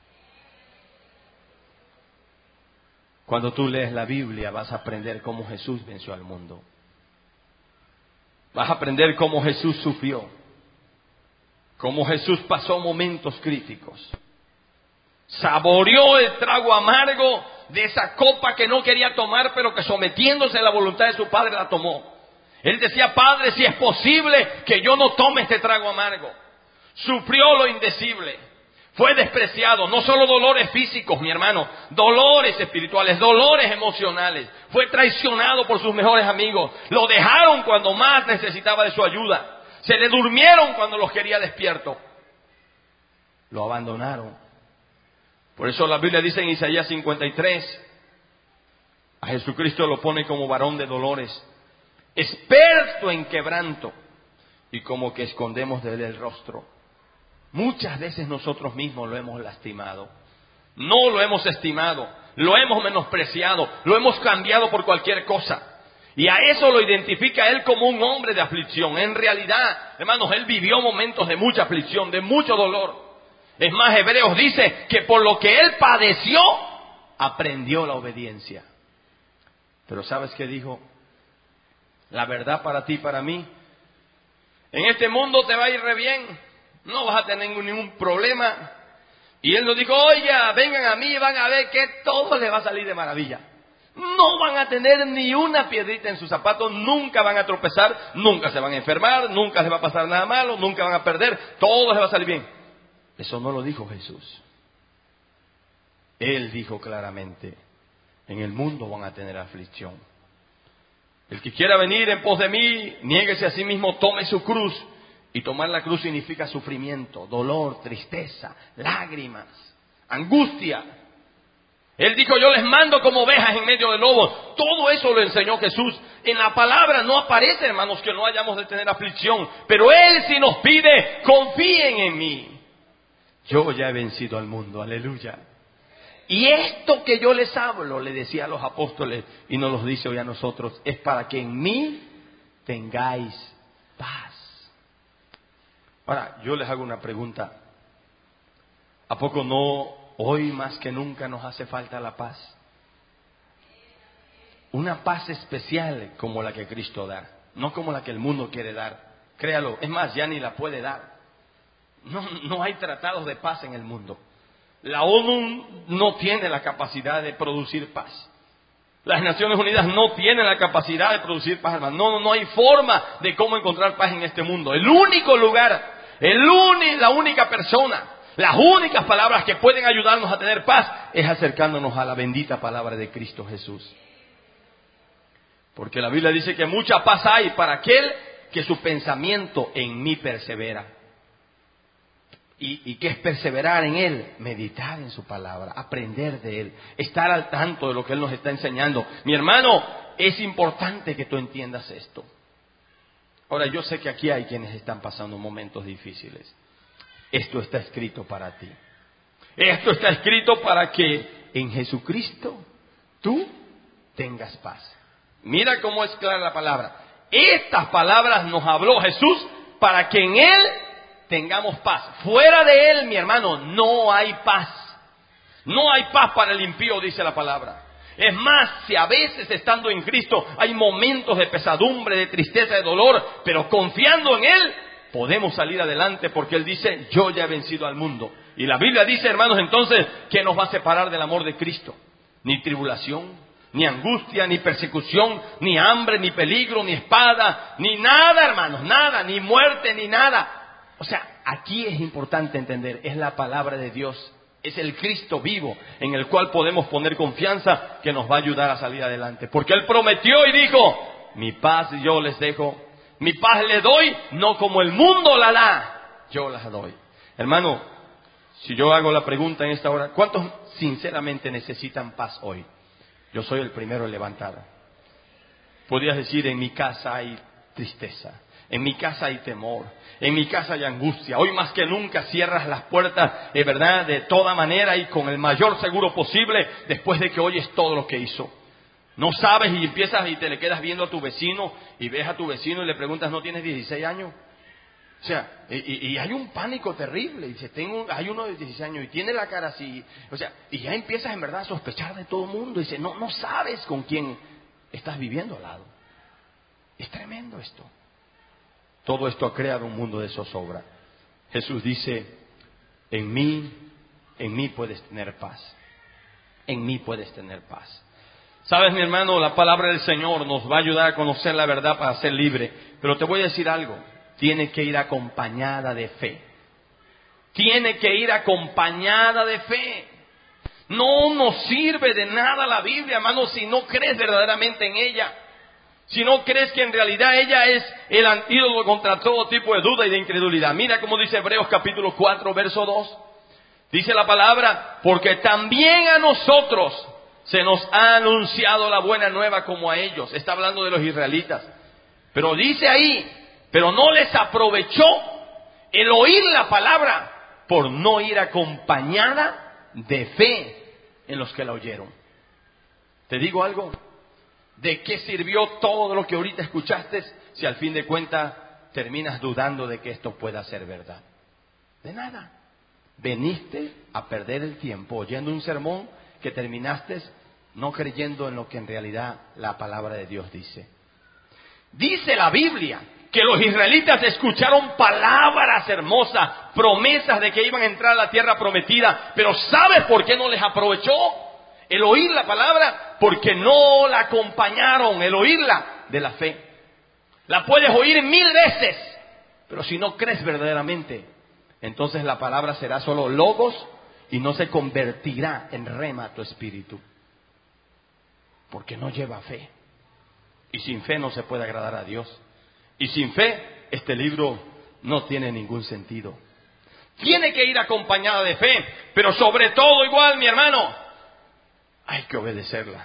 Cuando tú lees la Biblia vas a aprender cómo Jesús venció al mundo. Vas a aprender cómo Jesús sufrió, cómo Jesús pasó momentos críticos. Saboreó el trago amargo de esa copa que no quería tomar, pero que sometiéndose a la voluntad de su Padre la tomó. Él decía: Padre, si es posible que yo no tome este trago amargo. Sufrió lo indecible. Fue despreciado. No solo dolores físicos, mi hermano, dolores espirituales, dolores emocionales. Fue traicionado por sus mejores amigos. Lo dejaron cuando más necesitaba de su ayuda. Se le durmieron cuando los quería despierto. Lo abandonaron. Por eso la Biblia dice en Isaías cincuenta y tres, a Jesucristo lo pone como varón de dolores, experto en quebranto, y como que escondemos de él el rostro. Muchas veces nosotros mismos lo hemos lastimado, no lo hemos estimado, lo hemos menospreciado, lo hemos cambiado por cualquier cosa. Y a eso lo identifica él como un hombre de aflicción. En realidad, hermanos, él vivió momentos de mucha aflicción, de mucho dolor. Es más, Hebreos dice que por lo que él padeció, aprendió la obediencia. Pero ¿sabes qué dijo? La verdad para ti y para mí: en este mundo te va a ir re bien, no vas a tener ningún problema. Y él nos dijo: oye, vengan a mí y van a ver que todo les va a salir de maravilla. No van a tener ni una piedrita en sus zapatos, nunca van a tropezar, nunca se van a enfermar, nunca les va a pasar nada malo, nunca van a perder, todo les va a salir bien. Eso no lo dijo Jesús. Él dijo claramente: en el mundo van a tener aflicción. El que quiera venir en pos de mí, niéguese a sí mismo, tome su cruz. Y tomar la cruz significa sufrimiento, dolor, tristeza, lágrimas, angustia. Él dijo: yo les mando como ovejas en medio de lobos. Todo eso lo enseñó Jesús. En la palabra no aparece, hermanos, que no hayamos de tener aflicción. Pero Él sí nos pide: confíen en mí. Yo ya he vencido al mundo, aleluya. Y esto que yo les hablo, le decía a los apóstoles, y nos lo dice hoy a nosotros, es para que en mí tengáis paz. Ahora, yo les hago una pregunta. ¿A poco no hoy más que nunca nos hace falta la paz? Una paz especial como la que Cristo da, no como la que el mundo quiere dar. Créalo, es más, ya ni la puede dar. No, no hay tratados de paz en el mundo. La ONU no tiene la capacidad de producir paz. Las Naciones Unidas no tienen la capacidad de producir paz, hermano. No, no hay forma de cómo encontrar paz en este mundo. El único lugar, el uni, la única persona, las únicas palabras que pueden ayudarnos a tener paz es acercándonos a la bendita palabra de Cristo Jesús. Porque la Biblia dice que mucha paz hay para aquel que su pensamiento en mí persevera. ¿Y, y qué es perseverar en Él? Meditar en su palabra, aprender de Él, estar al tanto de lo que Él nos está enseñando. Mi hermano, es importante que tú entiendas esto. Ahora, yo sé que aquí hay quienes están pasando momentos difíciles. Esto está escrito para ti. Esto está escrito para que en Jesucristo tú tengas paz. Mira cómo es clara la palabra. Estas palabras nos habló Jesús para que en Él tengamos paz. Fuera de Él, mi hermano, no hay paz. No hay paz para el impío, dice la palabra. Es más, si a veces estando en Cristo hay momentos de pesadumbre, de tristeza, de dolor, pero confiando en Él, podemos salir adelante porque Él dice: yo ya he vencido al mundo. Y la Biblia dice, hermanos, entonces, ¿qué nos va a separar del amor de Cristo? Ni tribulación, Ni angustia, ni persecución, ni hambre, ni peligro, ni espada, ni nada, hermanos, nada, ni muerte, ni nada. O sea, aquí es importante entender, es la palabra de Dios, es el Cristo vivo en el cual podemos poner confianza que nos va a ayudar a salir adelante. Porque Él prometió y dijo, mi paz yo les dejo, mi paz le doy, no como el mundo la da, yo la doy. Hermano, si yo hago la pregunta en esta hora, ¿cuántos sinceramente necesitan paz hoy? Yo soy el primero en levantar. Podrías decir, en mi casa hay tristeza, en mi casa hay temor, en mi casa hay angustia. Hoy más que nunca cierras las puertas, de verdad, de toda manera y con el mayor seguro posible, después de que oyes todo lo que hizo. No sabes y empiezas y te le quedas viendo a tu vecino y ves a tu vecino y le preguntas, ¿no tienes dieciséis años? O sea, y, y hay un pánico terrible. Y dice, tengo, hay uno de dieciséis años y tiene la cara así. O sea, y ya empiezas en verdad a sospechar de todo el mundo. Y dice, no, no sabes con quién estás viviendo al lado. Es tremendo esto. Todo esto ha creado un mundo de zozobra. Jesús dice, en mí, en mí puedes tener paz. En mí puedes tener paz. Sabes, mi hermano, la palabra del Señor nos va a ayudar a conocer la verdad para ser libre. Pero te voy a decir algo. Tiene que ir acompañada de fe. Tiene que ir acompañada de fe. No nos sirve de nada la Biblia, hermano, si no crees verdaderamente en ella. Si no crees que en realidad ella es el antídoto contra todo tipo de duda y de incredulidad. Mira cómo dice Hebreos capítulo cuatro, verso dos. Dice la palabra, porque también a nosotros se nos ha anunciado la buena nueva como a ellos. Está hablando de los israelitas. Pero dice ahí, pero no les aprovechó el oír la palabra por no ir acompañada de fe en los que la oyeron. Te digo algo, ¿de qué sirvió todo lo que ahorita escuchaste si al fin de cuentas terminas dudando de que esto pueda ser verdad? De nada. Veniste a perder el tiempo oyendo un sermón que terminaste no creyendo en lo que en realidad la palabra de Dios dice. Dice la Biblia que los israelitas escucharon palabras hermosas, promesas de que iban a entrar a la tierra prometida, pero ¿sabes por qué no les aprovechó el oír la palabra? Porque no la acompañaron, el oírla de la fe. La puedes oír mil veces, pero si no crees verdaderamente, entonces la palabra será solo logos y no se convertirá en rema a tu espíritu. Porque no lleva fe. Y sin fe no se puede agradar a Dios. Y sin fe, este libro no tiene ningún sentido. Tiene que ir acompañada de fe, pero sobre todo igual, mi hermano, hay que obedecerla.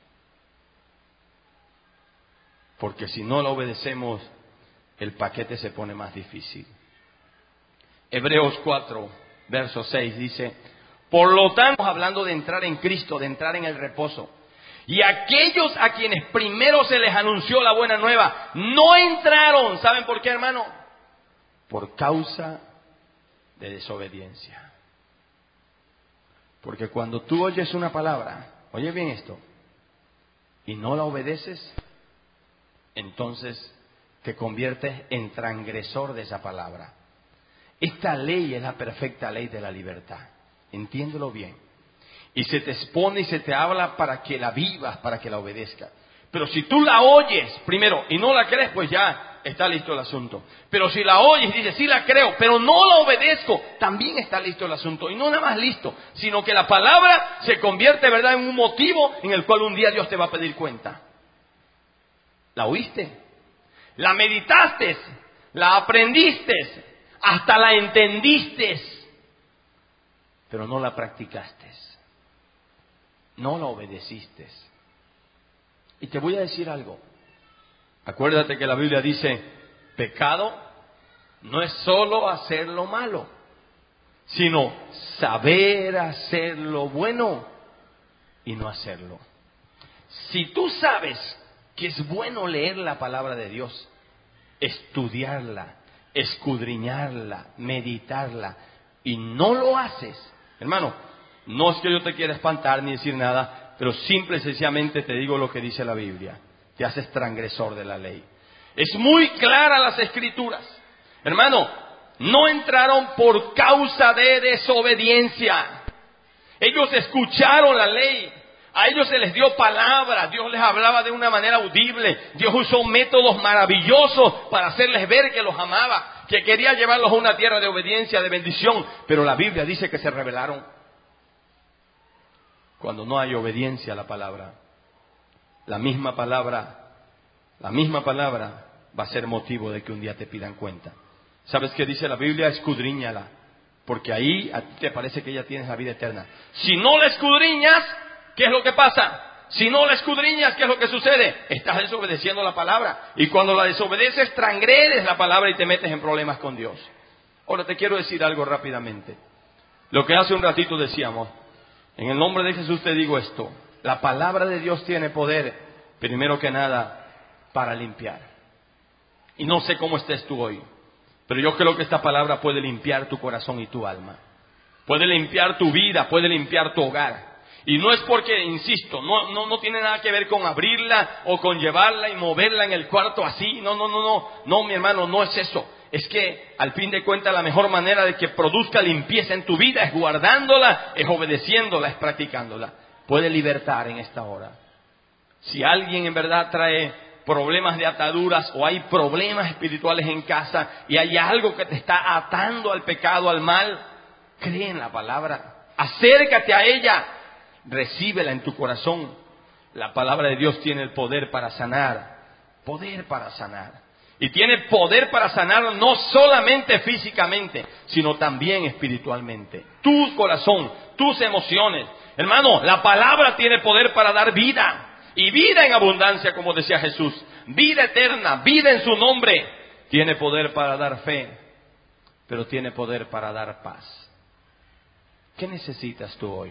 Porque si no la obedecemos, el paquete se pone más difícil. Hebreos cuatro, verso seis dice, por lo tanto, hablando de entrar en Cristo, de entrar en el reposo, y aquellos a quienes primero se les anunció la buena nueva, no entraron. ¿Saben por qué, hermano? Por causa de desobediencia. Porque cuando tú oyes una palabra, oye bien esto, y no la obedeces, entonces te conviertes en transgresor de esa palabra. Esta ley es la perfecta ley de la libertad. Entiéndelo bien. Y se te expone y se te habla para que la vivas, para que la obedezcas. Pero si tú la oyes primero y no la crees, pues ya está listo el asunto. Pero si la oyes y dices, sí la creo, pero no la obedezco, también está listo el asunto. Y no nada más listo, sino que la palabra se convierte, ¿verdad?, en un motivo en el cual un día Dios te va a pedir cuenta. ¿La oíste? ¿La meditaste? ¿La aprendiste? ¿Hasta la entendiste? Pero no la practicaste. No la obedeciste. Y te voy a decir algo. Acuérdate que la Biblia dice, pecado no es solo hacer lo malo, sino saber hacer lo bueno y no hacerlo. Si tú sabes que es bueno leer la palabra de Dios, estudiarla, escudriñarla, meditarla, y no lo haces, hermano, no es que yo te quiera espantar ni decir nada, pero simple y sencillamente te digo lo que dice la Biblia. Te haces transgresor de la ley. Es muy clara las Escrituras. Hermano, no entraron por causa de desobediencia. Ellos escucharon la ley, A ellos se les dio palabra, Dios les hablaba de una manera audible. Dios usó métodos maravillosos para hacerles ver que los amaba, que quería llevarlos a una tierra de obediencia, de bendición. Pero la Biblia dice que se rebelaron. Cuando no hay obediencia a la palabra, la misma palabra, la misma palabra va a ser motivo de que un día te pidan cuenta. ¿Sabes qué dice la Biblia? Escudriñala, porque ahí a ti te parece que ya tienes la vida eterna. Si no la escudriñas, ¿qué es lo que pasa? Si no la escudriñas, ¿qué es lo que sucede? Estás desobedeciendo la palabra. Y cuando la desobedeces, transgredes la palabra y te metes en problemas con Dios. Ahora te quiero decir algo rápidamente. Lo que hace un ratito decíamos, en el nombre de Jesús te digo esto. La palabra de Dios tiene poder, primero que nada, para limpiar. Y no sé cómo estés tú hoy, pero yo creo que esta palabra puede limpiar tu corazón y tu alma. Puede limpiar tu vida, puede limpiar tu hogar. Y no es porque, insisto, no, no, no tiene nada que ver con abrirla o con llevarla y moverla en el cuarto así. No, no, no, no. No, mi hermano, no es eso. Es que, al fin de cuentas, la mejor manera de que produzca limpieza en tu vida es guardándola, es obedeciéndola, es practicándola. Puede libertar en esta hora. Si alguien en verdad trae problemas de ataduras o hay problemas espirituales en casa y hay algo que te está atando al pecado, al mal, cree en la palabra. Acércate a ella. Recíbela en tu corazón. La palabra de Dios tiene el poder para sanar. Poder para sanar. Y tiene poder para sanar no solamente físicamente, sino también espiritualmente. Tu corazón, tus emociones. Hermano, la palabra tiene poder para dar vida. Y vida en abundancia, como decía Jesús. Vida eterna, vida en su nombre. Tiene poder para dar fe, pero tiene poder para dar paz. ¿Qué necesitas tú hoy?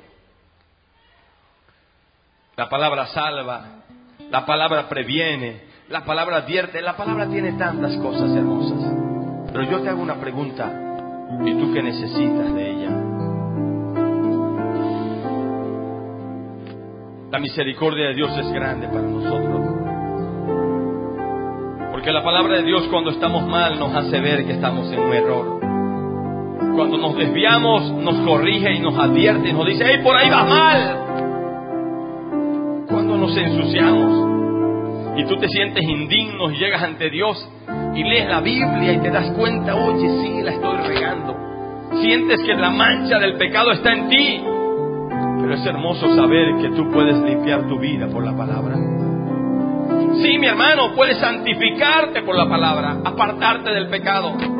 La palabra salva, la palabra previene, la palabra advierte, la palabra tiene tantas cosas hermosas. Pero yo te hago una pregunta, ¿y tú qué necesitas de ella? La misericordia de Dios es grande para nosotros. Porque la palabra de Dios, cuando estamos mal, nos hace ver que estamos en un error. Cuando nos desviamos, nos corrige y nos advierte y nos dice, ¡hey, por ahí vas mal! Cuando nos ensuciamos y tú te sientes indigno y llegas ante Dios y lees la Biblia y te das cuenta, oye, sí, la estoy regando. Sientes que la mancha del pecado está en ti. Pero es hermoso saber que tú puedes limpiar tu vida por la palabra. Sí, mi hermano, puedes santificarte por la palabra, apartarte del pecado.